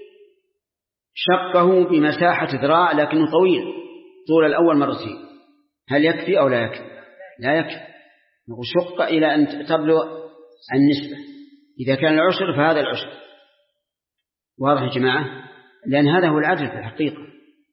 شقه بمساحة ذراع لكنه طويل طول الأول مرتين، هل يكفي أو لا يكفي؟ لا يكفي. شق إلى أن تبلغ النسبة. إذا كان 10 فهذا 10. واضح يا جماعة؟ لأن هذا هو العدل في الحقيقة،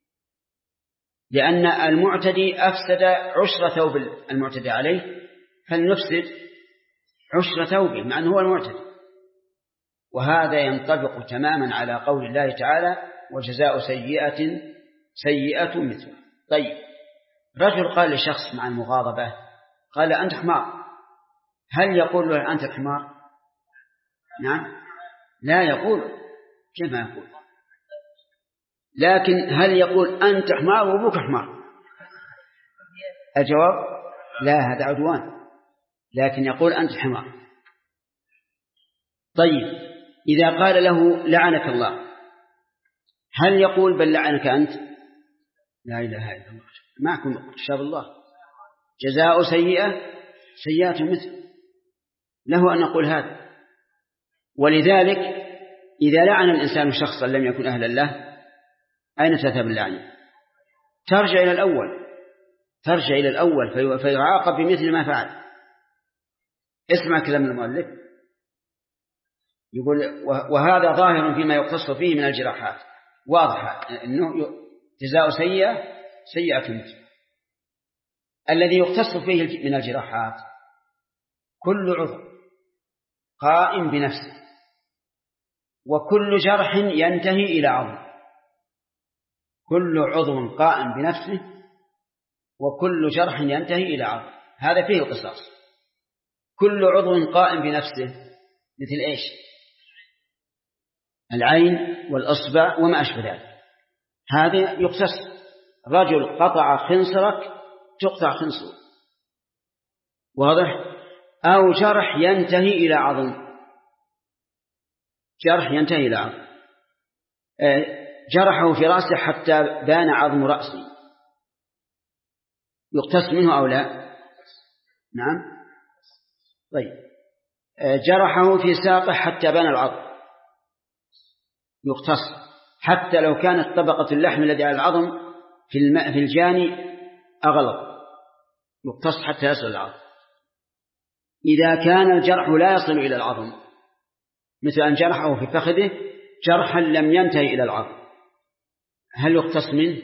لأن المعتدي أفسد 10 ثوب المعتدي عليه، فلنفسد 10 ثوبه مع أنه هو المعتدي. وهذا ينطبق تماما على قول الله تعالى وجزاء سيئة سيئة مثلها. طيب، رجل قال لشخص مع المغاضبة قال أنت حمار، هل يقول له أنت الحمار؟ نعم، لا يقول. كيف ما يقول؟ لكن هل يقول أنت حمار وأبوك حمار؟ الجواب لا، هذا عدوان. لكن يقول أنت حمار. طيب، إذا قال له لعنك الله هل يقول بل لعنك أنت؟ لا إله إلا الله، معكم كتاب الله جزاء سيئة سيئة مثل، له أن نقول هذا. ولذلك إذا لعن الإنسان شخصا لم يكن أهلا له أين تذهب اللعنة؟ ترجع إلى الأول فيعاقب بمثل ما فعل. اسمع كلام المؤلف، يقول وهذا ظاهر فيما يقتص فيه من الجراحات. واضح أنه جزاء سيئة سيئة مثل. الذي يقتص فيه من الجراحات كل عضو قائم بنفسه، وكل جرح ينتهي إلى عظم، كل عضو قائم بنفسه وكل جرح ينتهي إلى عظم، هذا فيه القصاص. كل عضو قائم بنفسه مثل إيش؟ العين والأصبع وما أشبه ذلك، هذا يقتص. رجل قطع خنصرك تقطع خنصره، واضح؟ أو جرح ينتهي إلى عظم، جرح ينتهي إلى عظم، جرحه في رأسه حتى بان عظم رأسه، يقتص منه أو لا؟ نعم. طيب، جرحه في ساقه حتى بان العظم، يقتص حتى لو كانت طبقة اللحم الذي على العظم في الجاني أغلظ، يقتص حتى يصل العظم. إذا كان الجرح لا يصل إلى العظم، مثل أن جرحه في فخذه جرحا لم ينتهي إلى العظم، هل يقتص منه؟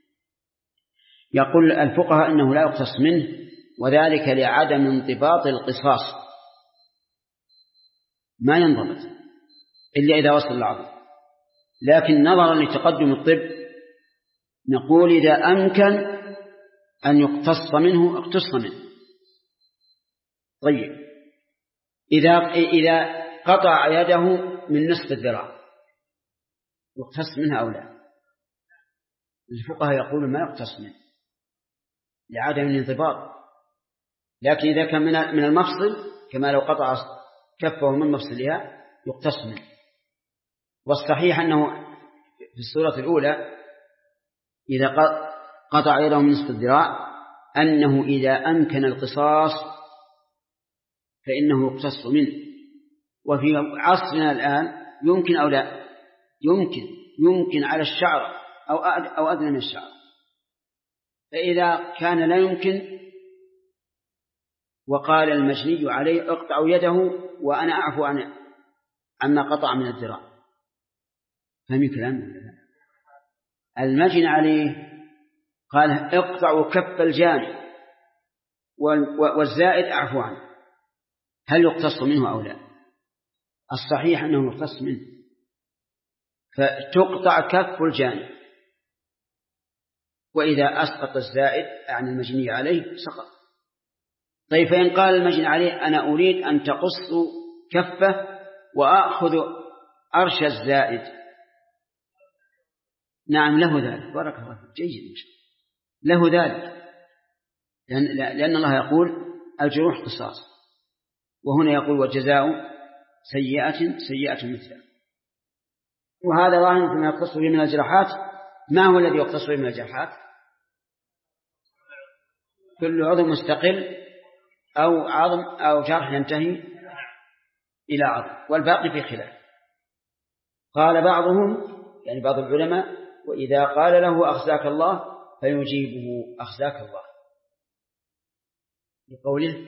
يقول الفقهاء أنه لا يقتص منه، وذلك لعدم انضباط القصاص، ما ينضبط إلا إذا وصل العظم. لكن نظرا لتقدم الطب نقول إذا أمكن أن يقتص منه اقتص منه. طيب، إذا قطع يده من نصف الذراع يقتص منها أو لا؟ الفقهاء يقولون ما يقتص منه لعدم الانضباط، لكن إذا كان من المفصل كما لو قطع كفه من مفصلها يقتص منه. والصحيح أنه في الصورة الأولى إذا قطع يده من نصف الذراع أنه إذا أمكن القصاص فإنه يقتص منه. وفي عصرنا الآن يمكن أو لا؟ يمكن على الشعر أو أدنى من الشعر. فإذا كان لا يمكن وقال المجني عليه اقطعوا يده وأنا أعفو عما قطع من الذراع، فهم كلام المجني عليه قال اقطعوا كف الجاني والزائد أعفو عنه، هل يقتص منه أو لا؟ الصحيح أنه يقتص منه، فتقطع كف الجاني، وإذا أسقط الزائد عن المجني عليه سقط. طيب، فإن قال المجني عليه أنا أريد أن تقص كفه وأخذ أرش الزائد، نعم له ذلك، بارك الله فيك، جيد، له ذلك، لأن الله يقول الجروح قصاص، وهنا يقول وجزاء سيئة مثلها. وهذا ظاهر فيما يقتص به من الجراحات. ما هو الذي يقتص به من الجراحات؟ كل عضو مستقل أو عظم أو جرح ينتهي إلى عظم، والباقي في خلاف. قال بعضهم يعني بعض العلماء وإذا قال له أخزاك الله فيجيبه أخزاك الله بقوله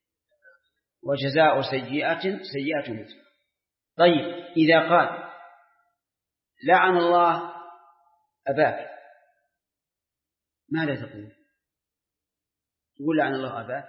وجزاء سيئة مثلها. طيب، إذا قال لعن الله أباك ماذا تقول؟ تقول لعن الله أباك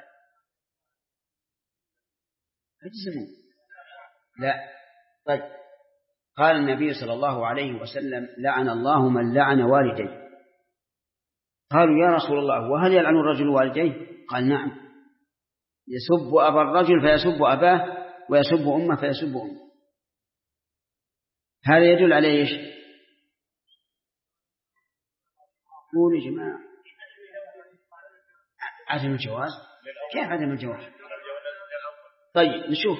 أجزموا؟ لا. طيب، قال النبي صلى الله عليه وسلم لعن الله من لعن والديه. قالوا يا رسول الله وهل يلعن الرجل والديه؟ قال نعم، يسب أبا الرجل فيسب أباه ويسب أمه فيسب أمه. هذا يدل على إيش؟ قولوا يا جماعة عدم الجواز. كيف عدم الجواز؟ طيب نشوف.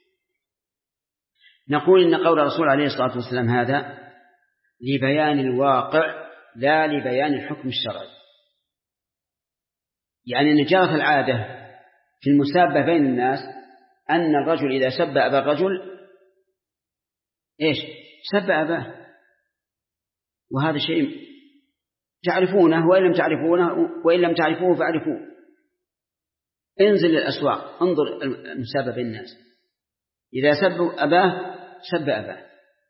نقول إن قول الرسول عليه الصلاة والسلام هذا لبيان الواقع لا لبيان الحكم الشرعي، يعني أن جرت العادة في المسابة بين الناس أن الرجل إذا سب أبا الرجل إيش؟ سب أباه، وهذا شيء تعرفونه وإن لم تعرفوه فاعرفوه. انزل للأسواق انظر المسابة بين الناس، إذا سبوا أباه سب أباه،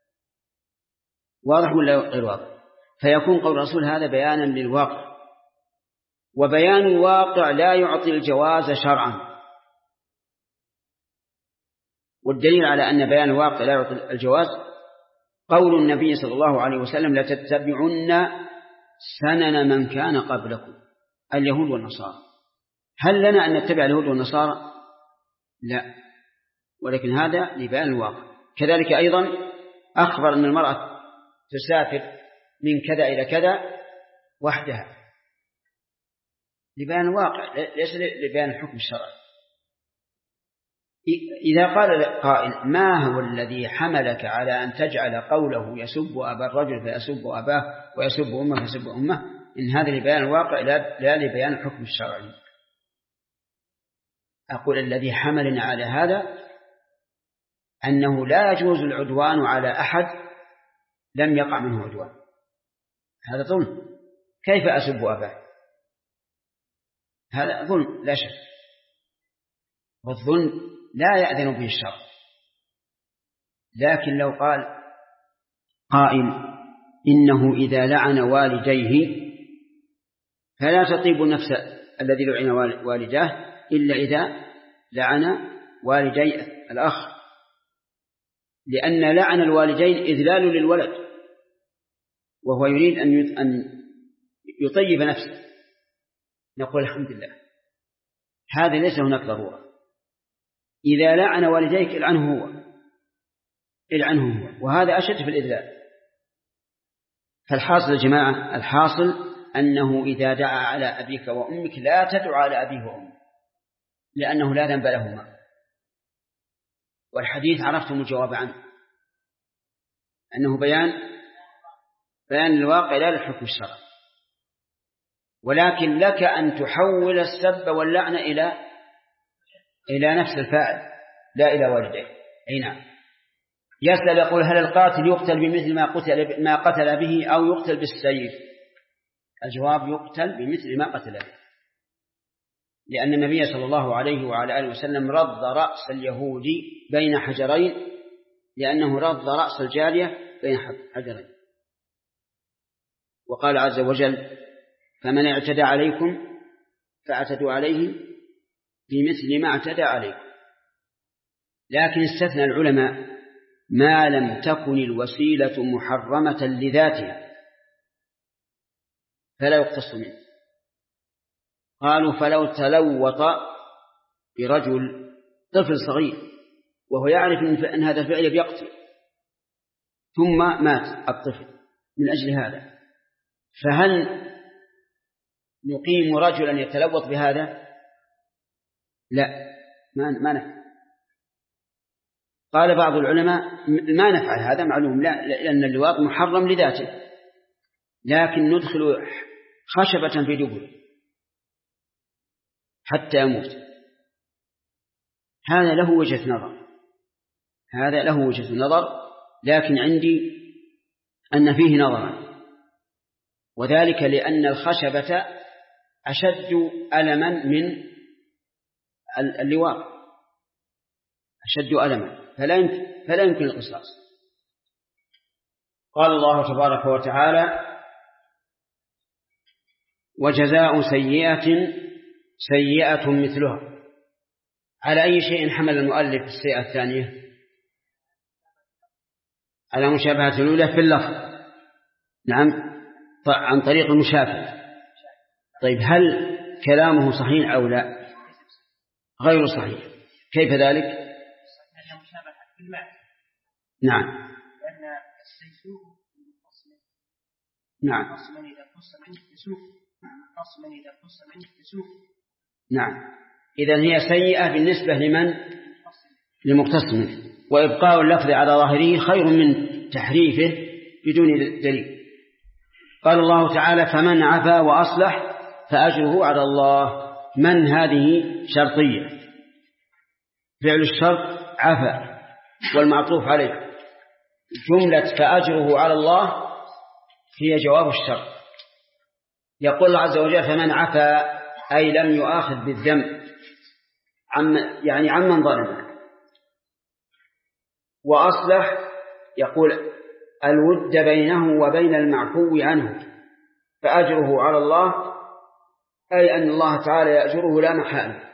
واضح ولا غير واضح؟ فيكون قول الرسول هذا بيانا للواقع، وبيان الواقع لا يعطي الجواز شرعا. والدليل على أن بيان الواقع لا يعطي الجواز قول النبي صلى الله عليه وسلم لتتبعن سنن من كان قبلكم اليهود والنصارى. هل لنا أن نتبع اليهود والنصارى؟ لا، ولكن هذا لبيان الواقع. كذلك أيضا أخبر أن المرأة تسافر من كذا إلى كذا وحدها لبيان الواقع ليس لبيان الحكم الشرعي. إذا قال قائل ما هو الذي حملك على أن تجعل قوله يسب أبا الرجل فيسب أباه ويسب أمه فيسب أمه، إن هذا لبيان الواقع لا لبيان الحكم الشرعي. أقول الذي حملنا على هذا أنه لا يجوز العدوان على أحد لم يقع منه عدوان، هذا ظلم. كيف أسب أباه؟ هذا ظلم لا شك، والظلم لا يأذن به الشرع. لكن لو قال قائل إنه إذا لعن والديه فلا تطيب نفس الذي لعن والداه إلا إذا لعن والدي الأخ، لأن لعن الوالدين إذلال للولد وهو يريد أن يطيب نفسه. نقول الحمد لله، هذا ليس هناك ضرورة. إذا لعن والديك العنه هو، وهذا أشد في الإذلال. فالحاصل يا جماعة، الحاصل أنه إذا دعا على أبيك وأمك لا تدعو على أبيه وأمك، لأنه لا ذنب لهما. والحديث عرفتم الجواب عنه، أنه بيان الواقع لا للحكم الشرعي. ولكن لك أن تحول السب واللعنة إلى نفس الفاعل لا إلى والديه. أي نعم. يسأل يقول هل القاتل يقتل بمثل ما قتل به أو يقتل بالسيف؟ الجواب يقتل بمثل ما قتل به، لأن النبي صلى الله عليه وعلى آله وسلم رض رأس اليهودي بين حجرين، لأنه رض رأس الجارية بين حجرين. وقال عز وجل فمن اعتدى عليكم فاعتدوا عليه بمثل ما اعتدى عليكم. لكن استثنى العلماء ما لم تكن الوسيلة محرمة لذاتها فلا يقتص منه. قالوا فلو تلوط برجل طفل صغير وهو يعرف أن هذا الفعل بيقتل ثم مات الطفل من أجل هذا، فهل نقيم رجلا يتلوط بهذا؟ لا، ما نفعل. قال بعض العلماء ما نفعل هذا معلوم، لا، لأن اللواط محرم لذاته، لكن ندخل خشبة في دبره حتى يموت. هذا له وجهة نظر، لكن عندي أن فيه نظرا، وذلك لأن الخشبة أشد ألما من اللواط، أشد ألما، فلا يمكن القصاص. قال الله تبارك وتعالى وجزاء سيئة مثلها. على أي شيء حمل المؤلف السيئة الثانية؟ على مشابهة الأولى في اللفظ، نعم، عن طريق المشافهة. طيب هل كلامه صحيح أو لا؟ غير صحيح. كيف ذلك؟ نعم، لأن السيسوء نعم، نعم. إذن هي سيئة بالنسبة لمقتص منه، وإبقاء اللفظ على ظاهره خير من تحريفه بدون دليل. قال الله تعالى فمن عفا وأصلح فأجره على الله. من هذه شرطية، فعل الشرط عفا والمعطوف عليه. جملة فأجره على الله هي جواب الشرط. يقول الله عز وجل فمن عفا أي لم يؤاخذ بالذنب عمن ظلمه، وأصلح يقول الود بينه وبين المعفو عنه، فأجره على الله أي أن الله تعالى يأجره لا محالة.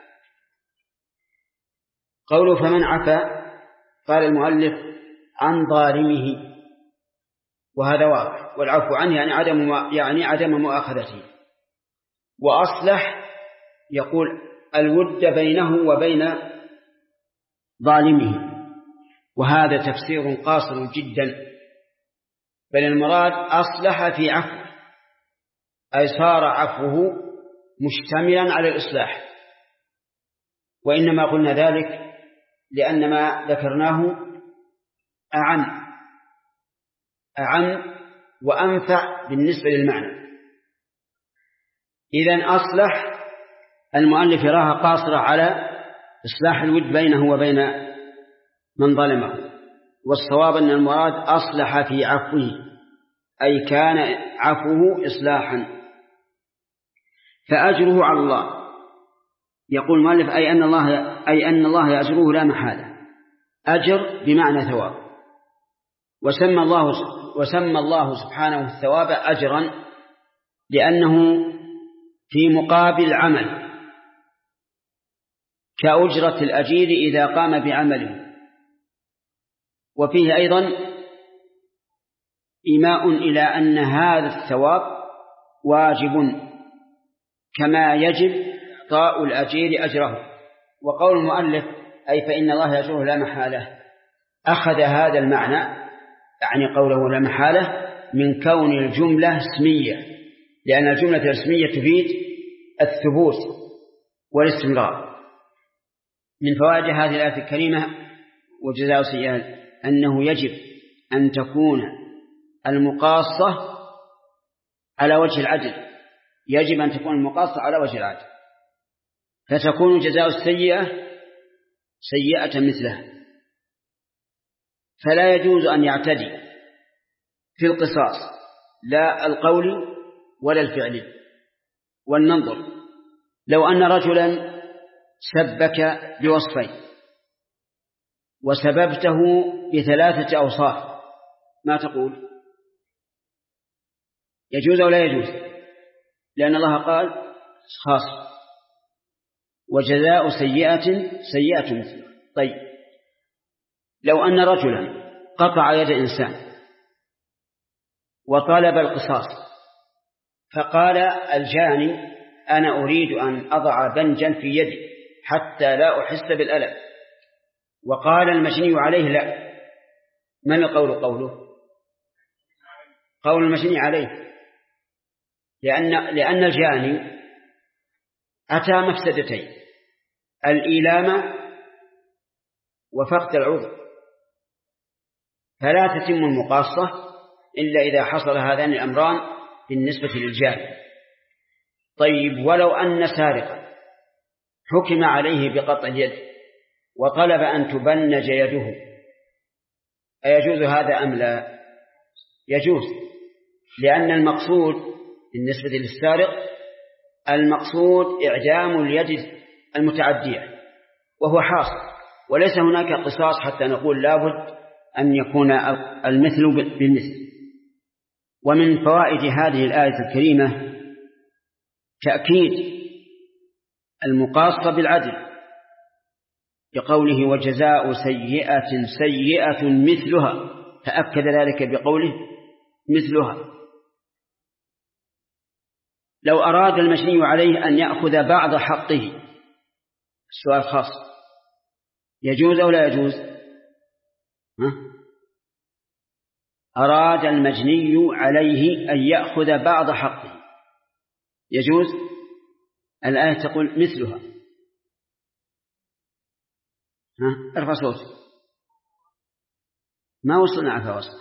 قوله فمن عفا قال المؤلف عن ظالمه، وهذا واضح. والعفو عنه يعني عدم مؤاخذته. وأصلح يقول الود بينه وبين ظالمه، وهذا تفسير قاصر جدا، بل المراد أصلح في عفو، أي صار عفوه مشتملا على الإصلاح. وإنما قلنا ذلك لأن ما ذكرناه أعم وأنفع بالنسبة للمعنى. إذن أصلح المؤلف يراها قاصرة على إصلاح الود بينه وبين من ظلمه، والصواب أن المراد أصلح في عفوه، أي كان عفوه إصلاحا، فأجره على الله. يقول المؤلف أي أن الله يأجره لا محالة، أجر بمعنى ثواب. وسمى الله سبحانه الثواب أجرا لأنه في مقابل العمل، كأجرة الأجير إذا قام بعمله. وفيه أيضا إيماء إلى أن هذا الثواب واجب كما يجب إعطاء الأجير أجره. وقول المؤلف أي فإن الله يأجره لا محالة، أخذ هذا المعنى، يعني قوله لا محالة، من كون الجملة اسمية، لأن الجملة الاسمية تفيد الثبوت والاستمرار. من فوائد هذه الآية الكريمة وجزاء سيئة أنه يجب أن تكون المقاصة على وجه العدل، يجب أن تكون المقاصة على وجه العدل، فتكون جزاء السيئة سيئة مثلها. فلا يجوز أن يعتدي في القصاص لا القول ولا الفعل. ولننظر، لو أن رجلا سبك بوصفين وسببته ب3 أوصاف، ما تقول؟ يجوز أو لا يجوز؟ لأن الله قال خاص وجزاء سيئة سيئة مثله. طيب، لو أن رجلا قطع يد إنسان وطلب القصاص، فقال الجاني أنا أريد أن أضع بنجا في يدي حتى لا أحس بالألم، وقال المجني عليه لا، من القول؟ قول المجني عليه، لأن الجاني أتى مفسدتين: الإيلام وفقد العضو، فلا تتم المقاصة إلا إذا حصل هذان الأمران بالنسبة للجاني. طيب، ولو أن سارقا حكم عليه بقطع اليد وطلب أن تبنج يده، أيجوز هذا أم لا؟ يجوز، لأن المقصود بالنسبة للسارق المقصود إعدام اليد المتعدية، وهو حاصل، وليس هناك قصاص حتى نقول لابد أن يكون المثل بالمثل. ومن فوائد هذه الآية الكريمة تأكيد المقاصة بالعدل، بقوله وجزاء سيئة سيئة مثلها، تأكد ذلك بقوله مثلها. لو أراد المجني عليه أن يأخذ بعض حقه، السؤال خاص، يجوز أو لا يجوز؟ أراد المجني عليه أن يأخذ بعض حقه، يجوز؟ الآية تقول مثلها. ارفع صوتك، ما وصلنا عفا وصل.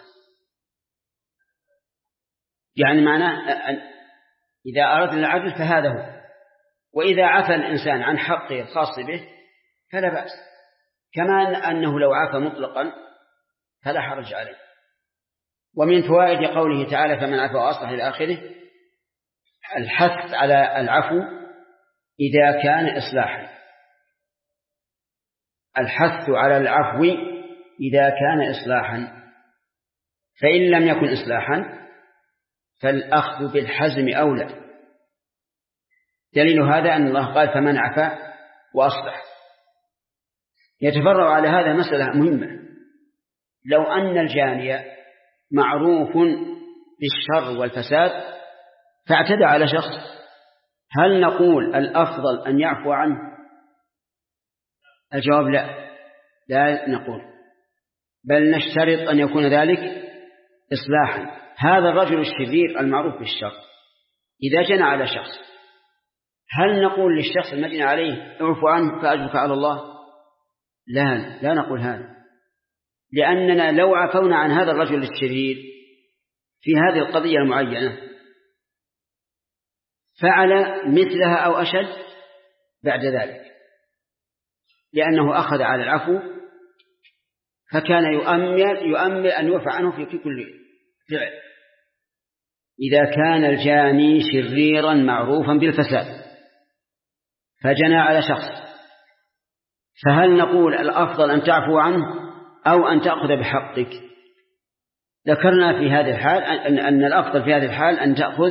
يعني معناه إذا أردنا العدل فهذا هو، وإذا عفى الإنسان عن حقه الخاص به فلا بأس، كما أنه لو عفى مطلقا فلا حرج عليه. ومن فوائد قوله تعالى فمن عفى وأصلح إلى آخره الحث على العفو إذا كان إصلاحا، الحث على العفو إذا كان إصلاحا، فإن لم يكن إصلاحا فالأخذ بالحزم أولى. دليل هذا أن الله قال فمن عفا وأصلح. يتفرع على هذا مسألة مهمة: لو أن الجاني معروف بالشر والفساد فاعتدى على شخص، هل نقول الأفضل أن يعفو عنه؟ الجواب لا نقول، بل نشترط أن يكون ذلك إصلاحا. هذا الرجل الشرير المعروف بالشر إذا جنى على شخص، هل نقول للشخص المجنى عليه اعفو عنه فأجرك على الله؟ لا نقول هذا، لأننا لو عفونا عن هذا الرجل الشرير في هذه القضية المعينة فعل مثلها أو أشد بعد ذلك، لأنه أخذ على العفو فكان يؤمل أن يعفى عنه في كل فعل. إذا كان الجاني شريرا معروفا بالفساد فجنى على شخص، فهل نقول الأفضل أن تعفو عنه أو أن تأخذ بحقك؟ ذكرنا في هذه الحال أن الأفضل في هذه الحال أن تأخذ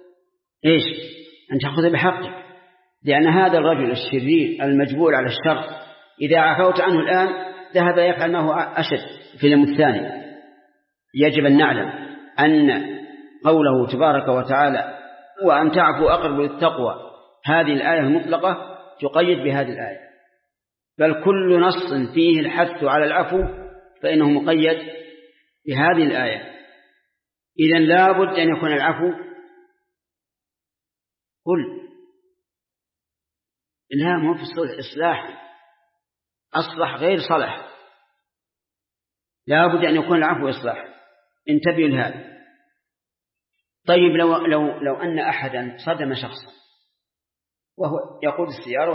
أن تأخذ بحقك، لأن هذا الرجل الشرير المجبول على الشر إذا عفوت عنه الآن ذهب يفعل ما هو أشد في اليوم الثاني. يجب أن نعلم أن قوله تبارك وتعالى وأن تعفوا أقرب للتقوى هذه الآية المطلقة تقيد بهذه الآية، بل كل نص فيه الحث على العفو فإنه مقيد بهذه الآية. إذن لا بد أن يكون العفو لا مو في الصلح إصلاح، أصلح غير صلح، لا بد أن يكون العفو إصلاح. انتبهوا لهذا. طيب لو أن أحدا صدم شخصا وهو يقود السيارة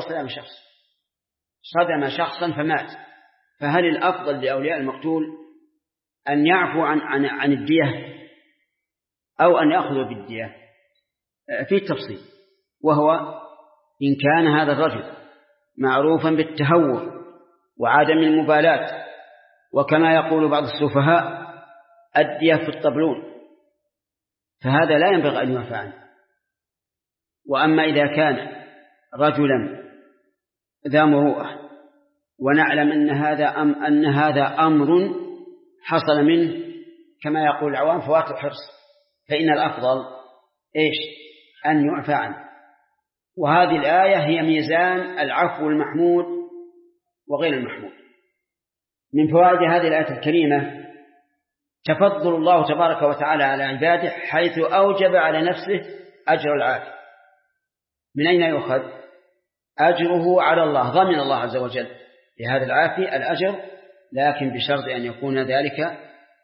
صدم شخصا فمات، فهل الأفضل لأولياء المقتول أن يعفو عن الدية أو أن يأخذوا بالدية؟ في التفصيل، وهو إن كان هذا الرجل معروفا بالتهور وعدم المبالاة، وكما يقول بعض السفهاء الدية في الطبلون، فهذا لا ينبغي أن يعفى عنه. وأما إذا كان رجلا ذا مروءة ونعلم أن هذا أمر حصل منه كما يقول العوام فوات الحرص، فإن الأفضل أن يعفى عنه. وهذه الآية هي ميزان العفو المحمود وغير المحمود. من فوائد هذه الآية الكريمة تفضل الله تبارك وتعالى على عباده حيث أوجب على نفسه أجر العافية. من أين يؤخذ؟ أجره على الله، ضمن الله عز وجل لهذا العافية الأجر، لكن بشرط أن يكون ذلك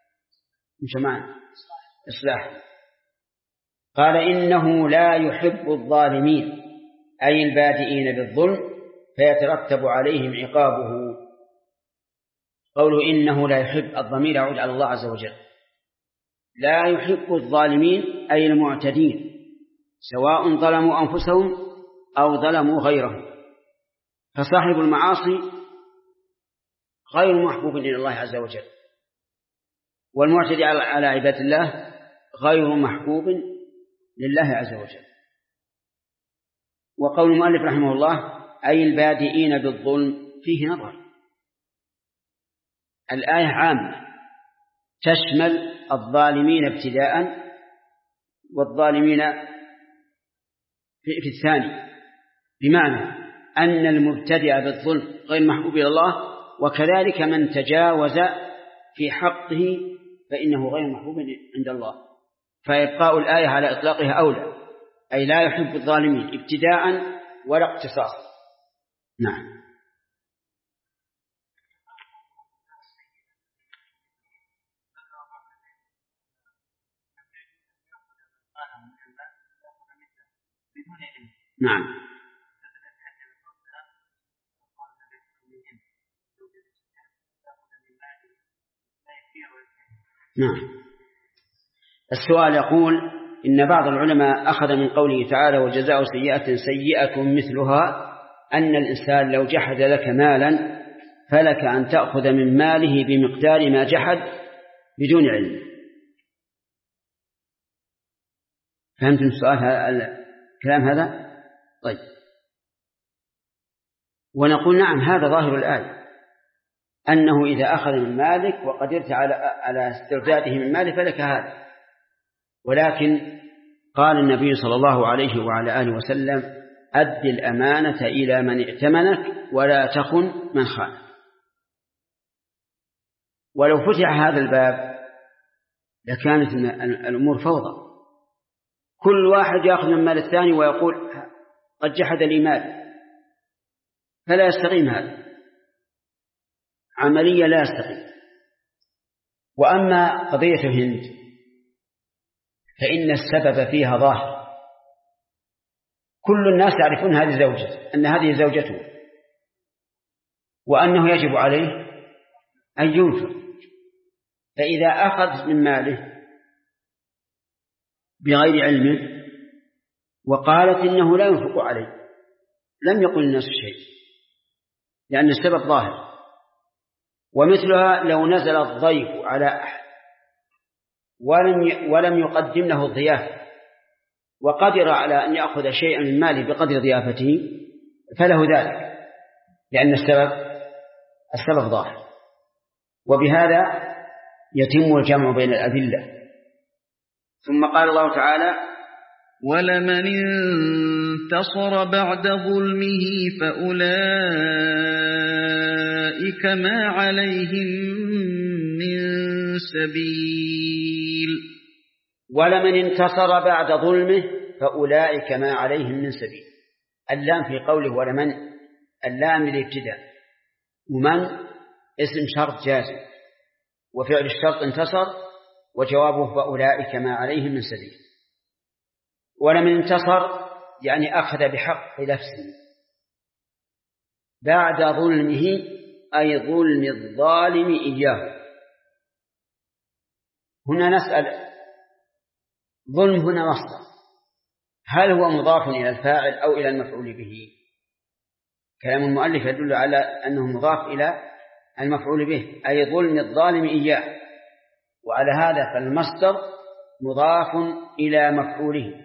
إصلاح. قال إنه لا يحب الظالمين أي البادئين بالظلم فيترتب عليهم عقابه. قوله إنه لا يحب، الضمير يعود على الله عز وجل. لا يحب الظالمين أي المعتدين، سواء ظلموا أنفسهم أو ظلموا غيرهم، فصاحب المعاصي غير محبوب إلى الله عز وجل، والمعتدي على عباد الله غير محبوب لله عز وجل. وقول المؤلف رحمه الله أي البادئين بالظلم فيه نظر. الآية عامة تشمل الظالمين ابتداء والظالمين في الثاني، بمعنى أن المبتدئ بالظلم غير محبوب إلى الله، وكذلك من تجاوز في حقه فإنه غير محبوب عند الله. فيبقاء الآية على إطلاقها أولى، أي لا يحب الظالمين ابتداء ولا اقتصاص. نعم. نعم. نعم. السؤال يقول إن بعض العلماء أخذ من قوله تعالى وجزاء سيئة سيئة مثلها أن الإنسان لو جحد لك مالا فلك أن تأخذ من ماله بمقدار ما جحد بدون علم. فهمتم السؤال الكلام هذا؟ طيب. ونقول نعم هذا ظاهر الآية، أنه إذا أخذ من مالك وقدرت على استرداده من ماله فلك هذا. ولكن قال النبي صلى الله عليه وعلى آله وسلم: أد الأمانة إلى من ائتمنك ولا تخن من خانك. ولو فتح هذا الباب لكانت الأمور فوضى، كل واحد يأخذ من مال الثاني ويقول قد جحد لي مال، فلا يستقيم هذا، عملية لا يستقيم. وأما قضية هند فإن السبب فيها ظاهر، كل الناس يعرفون هذه زوجته، أن هذه زوجته، وأنه يجب عليه أن ينفق. فإذا أخذ من ماله بغير علمه وقالت إنه لا ينفق عليه، لم يقل الناس شيء، لأن السبب ظاهر. ومثلها لو نزل الضيف على أحد ولم يقدم له الضيافة وقدر على أن يأخذ شيئا من ماله بقدر ضيافته فله ذلك، لأن السبب ظاهر. وبهذا يتم الجمع بين الأدلة. ثم قال الله تعالى: ولمن انتصر بعد ظلمه فأولئك ما عليهم من سبيل. ولمن انتصر بعد ظلمه فأولئك ما عليهم من سبيل. اللام في قوله ولمن، اللام للابتداء، ومن اسم شرط جازم، وفعل الشرط انتصر، وجوابه فأولئك ما عليهم من سبيل. ولمن انتصر يعني أخذ بحق نفسه بعد ظلمه، أي ظلم الظالم إياه. هنا نسأل، ظلم هنا مصدر، هل هو مضاف إلى الفاعل أو إلى المفعول به؟ كلام المؤلف يدل على أنه مضاف إلى المفعول به، أي ظلم الظالم إياه. وعلى هذا فالمصدر مضاف إلى مفعوله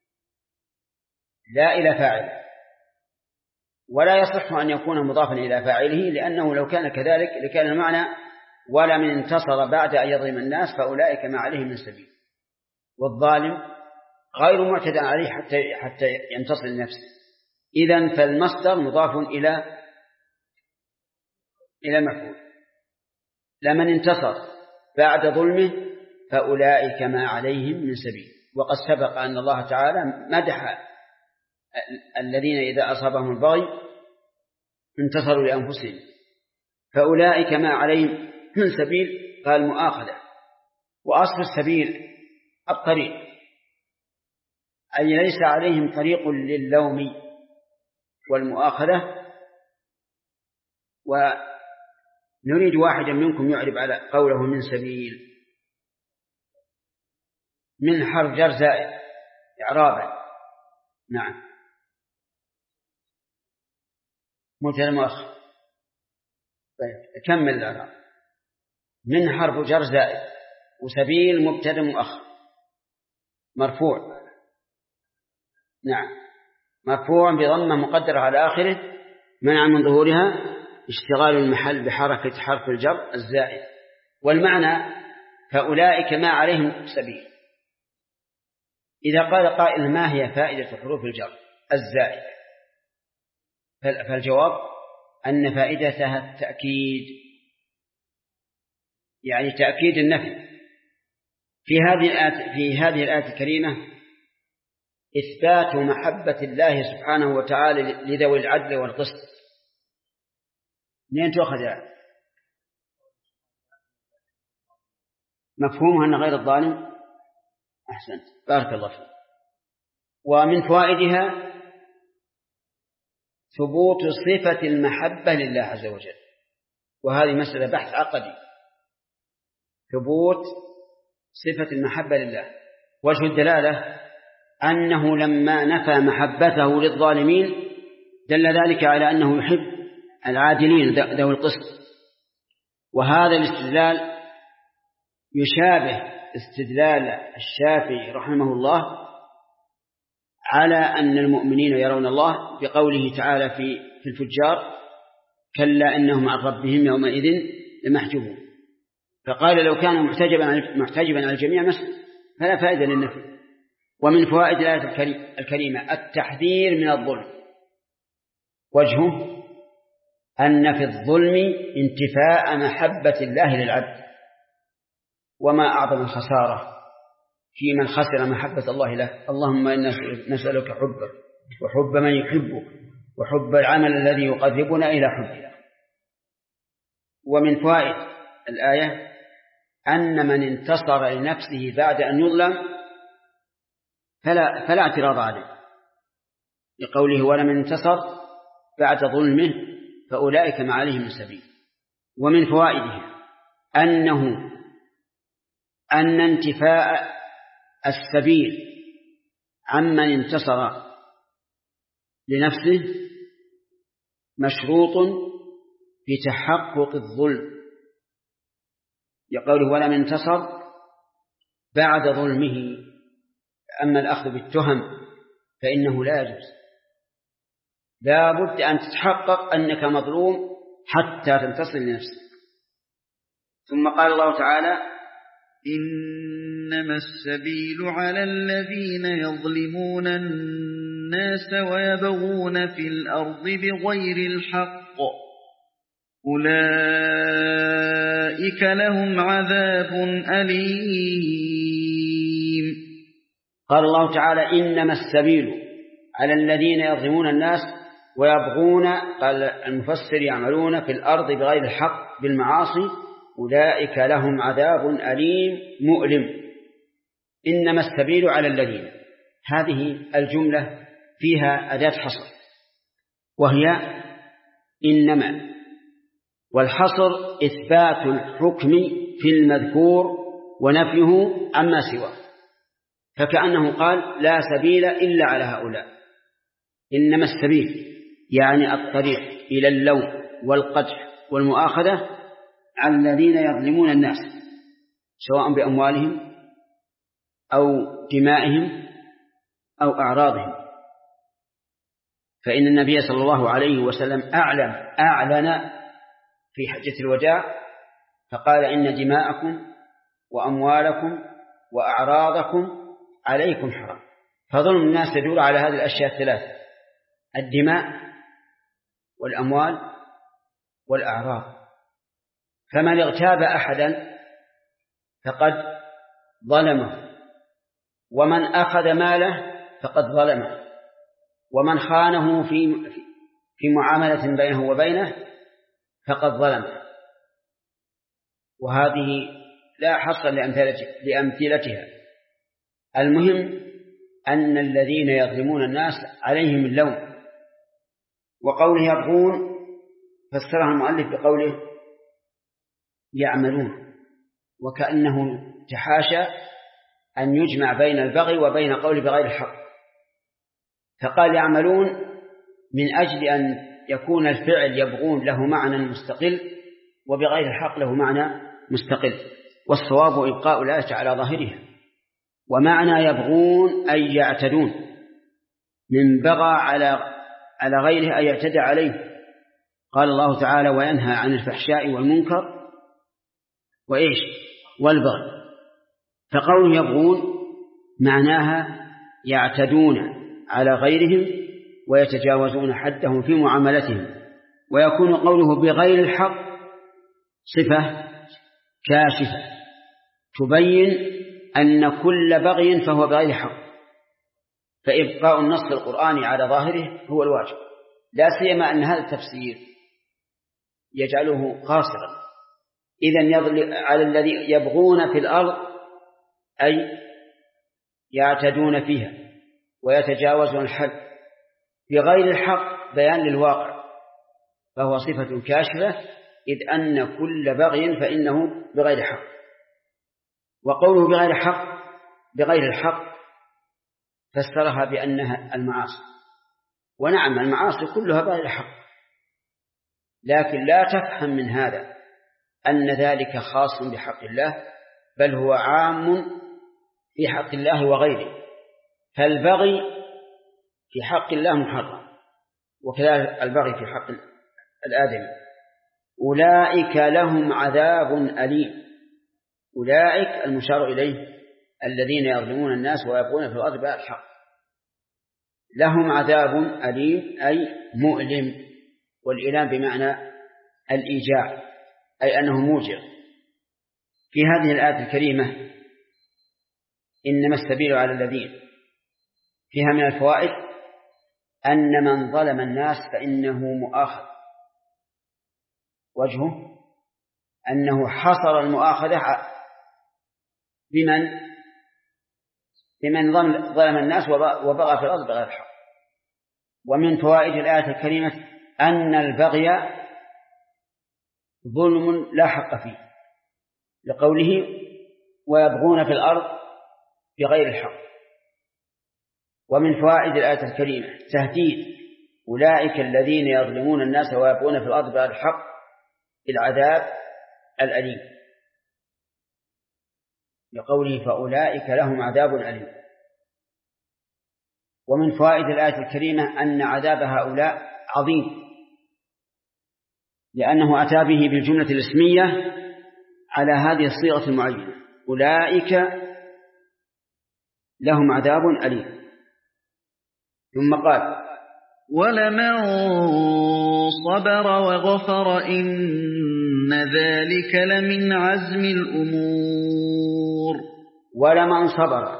لا إلى فاعله، ولا يصح أن يكون مضافا إلى فاعله، لأنه لو كان كذلك لكان المعنى ولمن انتصر بعد أن يظلم الناس فأولئك ما عليهم من سبيل، والظالم غير معتدى عليه حتى ينتصر لنفسه. إذن فالمصدر مضاف إلى مفعول. لمن انتصر بعد ظلمه فأولئك ما عليهم من سبيل. وقد سبق أن الله تعالى مدح الذين إذا أصابهم البغي انتصروا لأنفسهم، فأولئك ما عليهم من سبيل، قال مؤاخذة. وأصل السبيل الطريق، أي ليس عليهم طريق للوم والمؤاخذة. ونريد واحدا منكم يعرب على قوله من سبيل. من حرف جر زائد إعرابا. نعم، مبتدأ مؤخر. طيب كمل الإعراب. من حرف جر زائد، وسبيل مبتدأ مؤخر مرفوع. نعم، مرفوع بضمة مقدرة على آخره منع من ظهورها اشتغال المحل بحركة حرف الجر الزائد. والمعنى فأولئك ما عليهم سبيل. إذا قال قائل ما هي فائدة حروف الجر الزائد؟ فالجواب أن فائدتها التأكيد، يعني تأكيد النفي. في هذه الآية الكريمة إثبات محبة الله سبحانه وتعالى لذوي العدل والقسط. منين تأخذ يعني؟ مفهومها أن غير الظالم. أحسنت، بارك الله فيك. ومن فوائدها ثبوت صفة المحبة لله عز وجل، وهذه مسألة بحث عقدي. ثبوت صفة المحبة لله، وجه الدلالة أنه لما نفى محبته للظالمين دل ذلك على أنه يحب العادلين ذوي القسط. وهذا الاستدلال يشابه استدلال الشافعي رحمه الله على أن المؤمنين يرون الله بقوله تعالى في الفجار كلا إنهم عن ربهم يومئذ لمحجوبون. فقال لو كان محتجبا على الجميع فلا فائدة للنفي. ومن فوائد الآية الكريمة التحذير من الظلم. وجهه أن في الظلم انتفاء محبة الله للعبد، وما أعظم الخسارة في من خسر محبة الله له. اللهم إنا نسألك حبك وحب من يحبك وحب العمل الذي يقربنا إلى حبك. ومن فوائد الآية أن من انتصر لنفسه بعد أن يظلم فلا اعتراض عليه، لقوله ولمن انتصر بعد ظلمه فأولئك ما عليهم من سبيل. ومن فوائده أن انتفاء السبيل عمن انتصر لنفسه مشروط في تحقق الظلم، يقول ولمن انتصر بعد ظلمه. أما الأخذ بالتهم فإنه لا يجوز، لا بد أن تتحقق أنك مظلوم حتى تنتصر لنفسك. ثم قال الله تعالى إنما السبيل على الذين يظلمون الناس ويبغون في الأرض بغير الحق أولئك لهم عذاب أليم. قال الله تعالى إنما السبيل على الذين يظلمون الناس ويبغون، قال المفسر يعملون في الأرض بغير الحق بالمعاصي، أولئك لهم عذاب أليم مؤلم. إنما السبيل على الذين، هذه الجملة فيها أداة حصر وهي إنما، والحصر إثبات الحكم في المذكور ونفيه عما سواه، فكأنه قال لا سبيل إلا على هؤلاء. إنما السبيل يعني الطريق إلى اللوم والقدح والمؤاخذة على الذين يظلمون الناس سواء بأموالهم أو دمائهم أو أعراضهم. فإن النبي صلى الله عليه وسلم أعلن في حجة الوداع فقال إن دماءكم وأموالكم وأعراضكم عليكم حرام. فظلم الناس يدور على هذه الأشياء الثلاثة: الدماء والأموال والأعراض. فمن اغتاب أحدا فقد ظلمه، ومن أخذ ماله فقد ظلمه، ومن خانه في معاملة بينه وبينه فقد ظلمه. وهذه لا حصر لأمثلتها. المهم أن الذين يظلمون الناس عليهم اللوم. وقوله يبغون فسرها المؤلف بقوله يعملون، وكأنه تحاشى أن يجمع بين البغي وبين قول بغير الحق، فقال يعملون من أجل أن يكون الفعل يبغون له معنى مستقل وبغير الحق له معنى مستقل، والصواب إبقاء الآية على ظاهرها. ومعنى يبغون أي يعتدون، من بغى على غيره أي يعتدى عليه. قال الله تعالى وينهى عن الفحشاء والمنكر وإيش والبغي. فقوله يبغون معناها يعتدون على غيرهم ويتجاوزون حدهم في معاملتهم. ويكون قوله بغير الحق صفة كاشفة تبين أن كل بغي فهو بغير حق، فإبقاء النص القرآني على ظاهره هو الواجب، لا سيما أن هذا التفسير يجعله قاصرا. إذن على الذي يبغون في الأرض أي يعتدون فيها ويتجاوزون الحد بغير الحق بيان للواقع، فهو صفة كاشفة، إذ أن كل بغي فإنه بغير حق. وقوله بغير الحق فسرها بأنها المعاصي، ونعم المعاصي كلها بغير حق، لكن لا تفهم من هذا أن ذلك خاص بحق الله، بل هو عام في حق الله وغيره. فالبغي في حق الله محرم، وكذلك البغي في حق الآدمي. أولئك لهم عذاب أليم. أولئك المشار إليه الذين يظلمون الناس ويبغون في الأرض بغير الحق، لهم عذاب أليم أي مؤلم، والإيلام بمعنى الإيجاع أي أنه موجع. في هذه الآية الكريمة إنما السبيل على الذين، فيها من الفوائد أن من ظلم الناس فإنه مؤاخذ، وجهه أنه حصر المؤاخذة بمن ظلم الناس وبغى في الأرض بغير الحق. ومن فوائد الآية الكريمة أن البغي ظلم لا حق فيه، لقوله ويبغون في الأرض بغير الحق. ومن فوائد الآية الكريمة تهديد أولئك الذين يظلمون الناس ويبغون في الأرض بغير الحق بالعذاب الأليم، لقوله فأولئك لهم عذاب أليم. ومن فوائد الآية الكريمة أن عذاب هؤلاء عظيم، لأنه أتى به بالجملة الاسمية على هذه الصيغة المعينة، أولئك لهم عذاب أليم. ثم قال ولمن صبر وغفر إن ذلك لمن عزم الأمور. ولمن صبر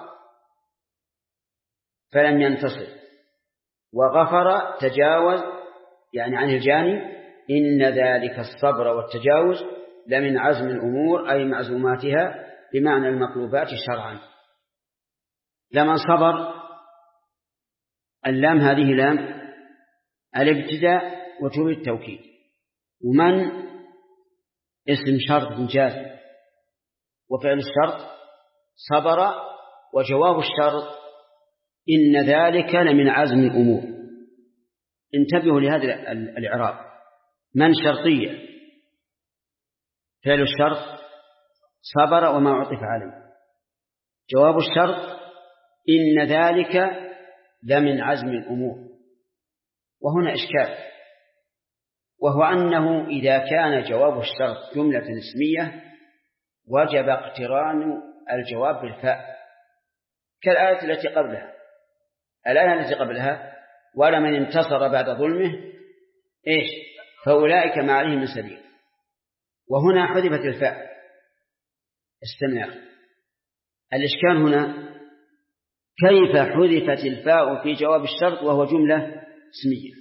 فلم ينتصر وغفر تجاوز يعني عن الجاني، إن ذلك الصبر والتجاوز لمن عزم الأمور أي معزوماتها بمعنى المطلوبات شرعا. لمن صبر، اللام هذه لام الابتداء وتوب التوكيد، ومن اسم شرط جازم، وفعل الشرط صبر، وجواب الشرط إن ذلك لمن عزم الأمور. انتبهوا لهذا الإعراب، من شرطية، فعل الشرط صبر وما عطف عليه، جواب الشرط إن ذلك لمن عزم الأمور. وهنا إشكال، وهو أنه إذا كان جواب الشرط جملة اسمية وجب اقتران الجواب بالفاء كالآية التي قبلها. الآية التي قبلها ولمن انتصر بعد ظلمه إيش فأولئك ما عليهم من سبيل، وهنا حذفت الفاء. استمع، الإشكال هنا كيف حذفت الفاء في جواب الشرط وهو جملة اسمية؟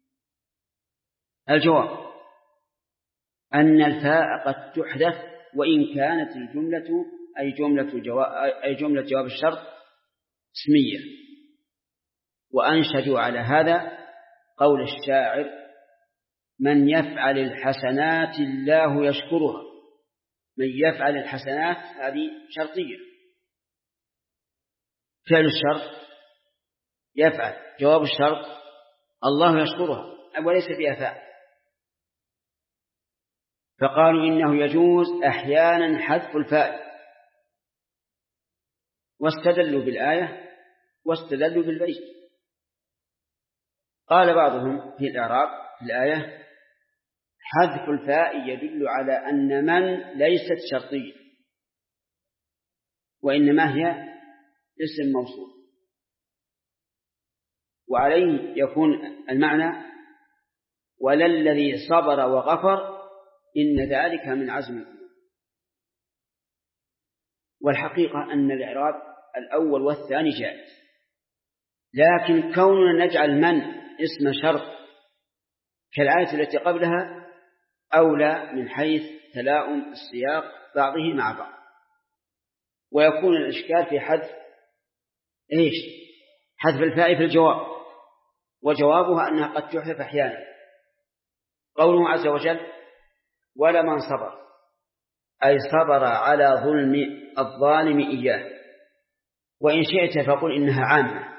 الجواب أن الفاء قد تحدث وإن كانت الجملة أي جملة جواب الشرط اسمية. وأنشدوا على هذا قول الشاعر من يفعل الحسنات الله يشكرها. من يفعل الحسنات هذه شرطية، فعل الشرط يفعل، جواب الشرط الله يشكرها وليس فيها فاء. فقالوا إنه يجوز أحيانا حذف الفاء، واستدلوا بالآية واستدلوا بالبيت. قال بعضهم في الإعراب في الآية حذف الفاء يدل على أن من ليست شرطية، وإنما هي اسم موصول، وعليه يكون المعنى وللذي صبر وغفر إن ذلك من عزم الأمور. والحقيقة أن الإعراب الأول والثاني جائز، لكن كوننا نجعل من اسم شرط كالآية التي قبلها أولى من حيث تلاؤم السياق بعضه مع بعض. ويكون الإشكال في حذف حذف الفاء في الجواب، وجوابها أنها قد تحذف أحيانا. قوله عز وجل ولمن صبر أي صبر على ظلم الظالم إياه. وإن شئت فقل إنها عامة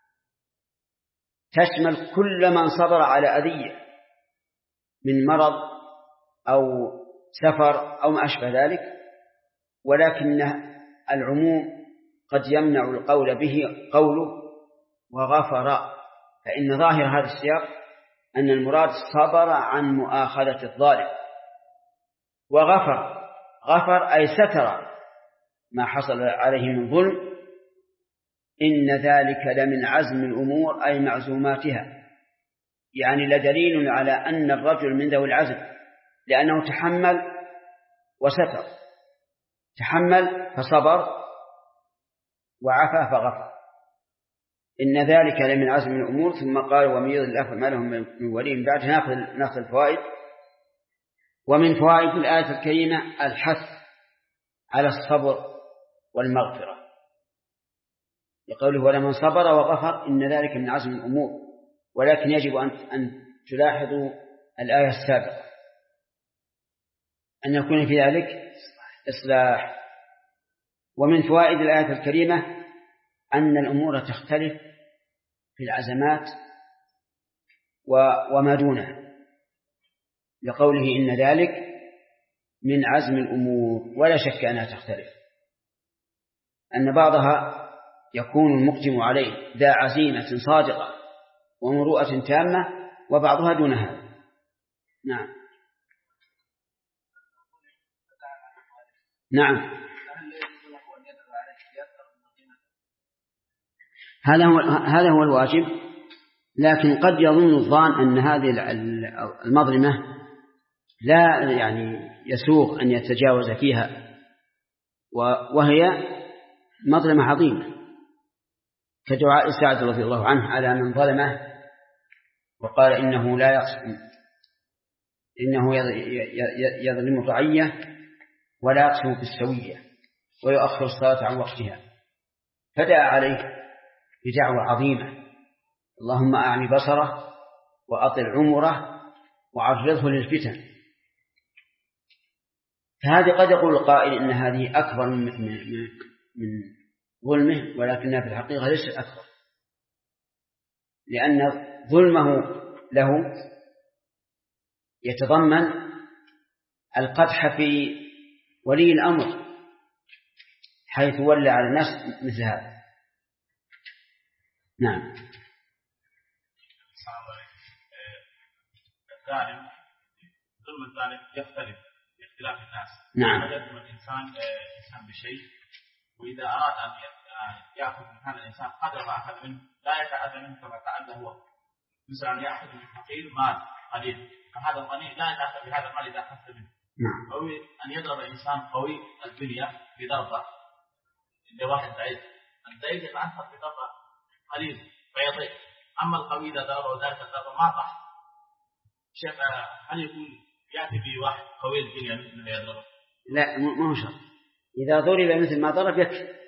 تشمل كل من صبر على أذية من مرض أو سفر أو ما أشبه ذلك، ولكن العموم قد يمنع القول به قوله وغفر، فإن ظاهر هذا السياق أن المراد صبر عن مؤاخذة الظالم غفر أي ستر ما حصل عليه من ظلم. إن ذلك لمن عزم الأمور أي معزوماتها، يعني لدليل على أن الرجل من ذوي العزم، لأنه تحمل وستر، تحمل فصبر وعفا فغفر. إن ذلك لمن عزم الأمور. ثم قال ومن يضلل الله فما له من ولي بعد. نأخذ الفوائد. ومن فوائد الآية الكريمة الحث على الصبر والمغفرة، لقوله ولمن صبر وغفر إن ذلك من عزم الأمور. ولكن يجب أن تلاحظوا الآية السابقة أن يكون في ذلك إصلاح. ومن فوائد الآية الكريمة أن الأمور تختلف في العزمات وما دونها، لقوله إن ذلك من عزم الأمور، ولا شك أنها تختلف، أن بعضها يكون المقدم عليه ذا عزيمة صادقة ومروءة تامة، وبعضها دون هذا. نعم نعم، هذا هو الواجب. لكن قد يظن الظان أن هذه المظلمة لا يعني يسوغ أن يتجاوز فيها، وهي مظلمة عظيمة، كدعاء سعد رضي الله عنه على من ظلمه وقال إنه لا يقسم، إنه يظلم الرعية ولا يقسم بالسوية ويؤخر الصلاة عن وقتها، فدعا عليه بدعوة عظيمة: اللهم أعني بصره وأطل عمره وعرضه للفتن. فهذه قد يقول القائل إن هذه أكبر من ظلمه، ولكنها في الحقيقة ليست أكبر، لأن ظلمه له يتضمن القدح في ولي الأمر حيث ولى على الناس مثل هذا. نعم. الظالم ظلم الظالم يختلف باختلاف الناس. نعم. قد يظلم الإنسان بشيء، وإذا أراد أن يأخذ من هذا الإنسان قدر ما أخذ منه لا يتعدى منه كما تعدى هو. مثلا أن يأخذ من فقير مال قليل، فهذا الغني لا يتأخذ بهذا المال إذا أخذت منه. نعم. أو أن يضرب إنسان قوي الدنيا بضربة لواحد ضعيف، الضعيف يتأثر بضربة قليل فيضيع، أما القوي إذا ضربه ذلك الضربة ما طاح. شيخ هل يكون يأتي بواحد قوي الدنيا مثل ما يضربه؟ لا، ما هو شرط. إذا ضرب مثل ما ضرب يكفي.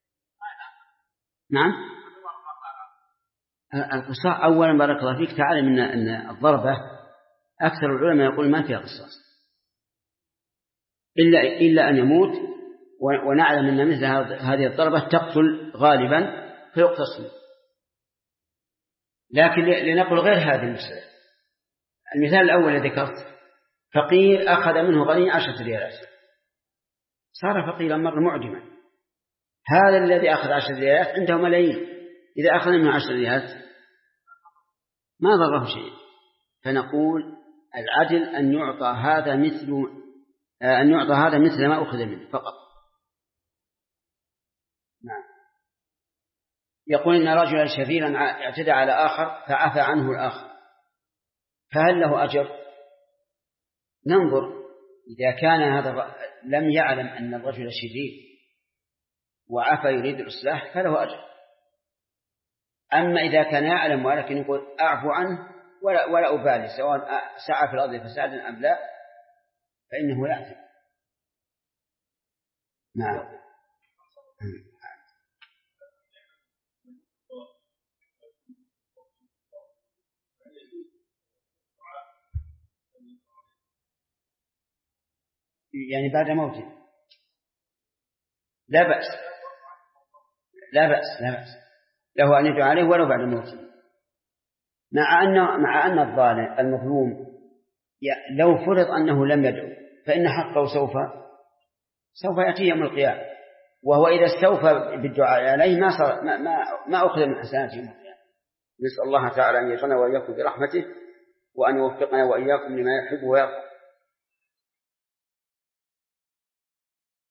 نعم. القصاص أولا بارك الله فيك تعلم أن الضربة أكثر العلماء يقول ما فيها قصاص إلا أن يموت، ونعلم أن مثل هذه الضربة تقتل غالبا فيقتص منه. لكن لنقل غير هذه المسألة، المثال الأول الذي ذكرت: فقير أخذ منه غني 10 ريالات، صار فقيرا مرة معدما. هذا الذي أخذ 10 ريالات عنده ملايين، إذا أخذ منه 10 ريالات ما ضره شيء. فنقول العدل أن يعطى هذا مثل ما أخذ منه فقط. نعم. يقول إن رجلا شريرا اعتدى على آخر فعفى عنه الآخر، فهل له أجر؟ ننظر، إذا كان هذا لم يعلم أن الرجل شرير وعفى يريد الإصلاح فله أجر. أما إذا كان يعلم ولكن يقول أعفو عنه ولا أبالي سواء سعى في الأرض فسادا أم لا، فإنه يأثم. نعم. يعني بعد موته لا بأس له أن يدعو عليه ولو بعد موته، مع أن الظالم المظلوم لو فرض أنه لم يدعو فإن حقه سوف يأتي يوم القيامة، وهو إذا استوفى بالدعاء عليه ما أخذ من حسناته يوم القيامة. نسأل الله تعالى أن يجعلنا وإياكم برحمته، وأن يوفقنا وإياكم لما يحب ويرضى.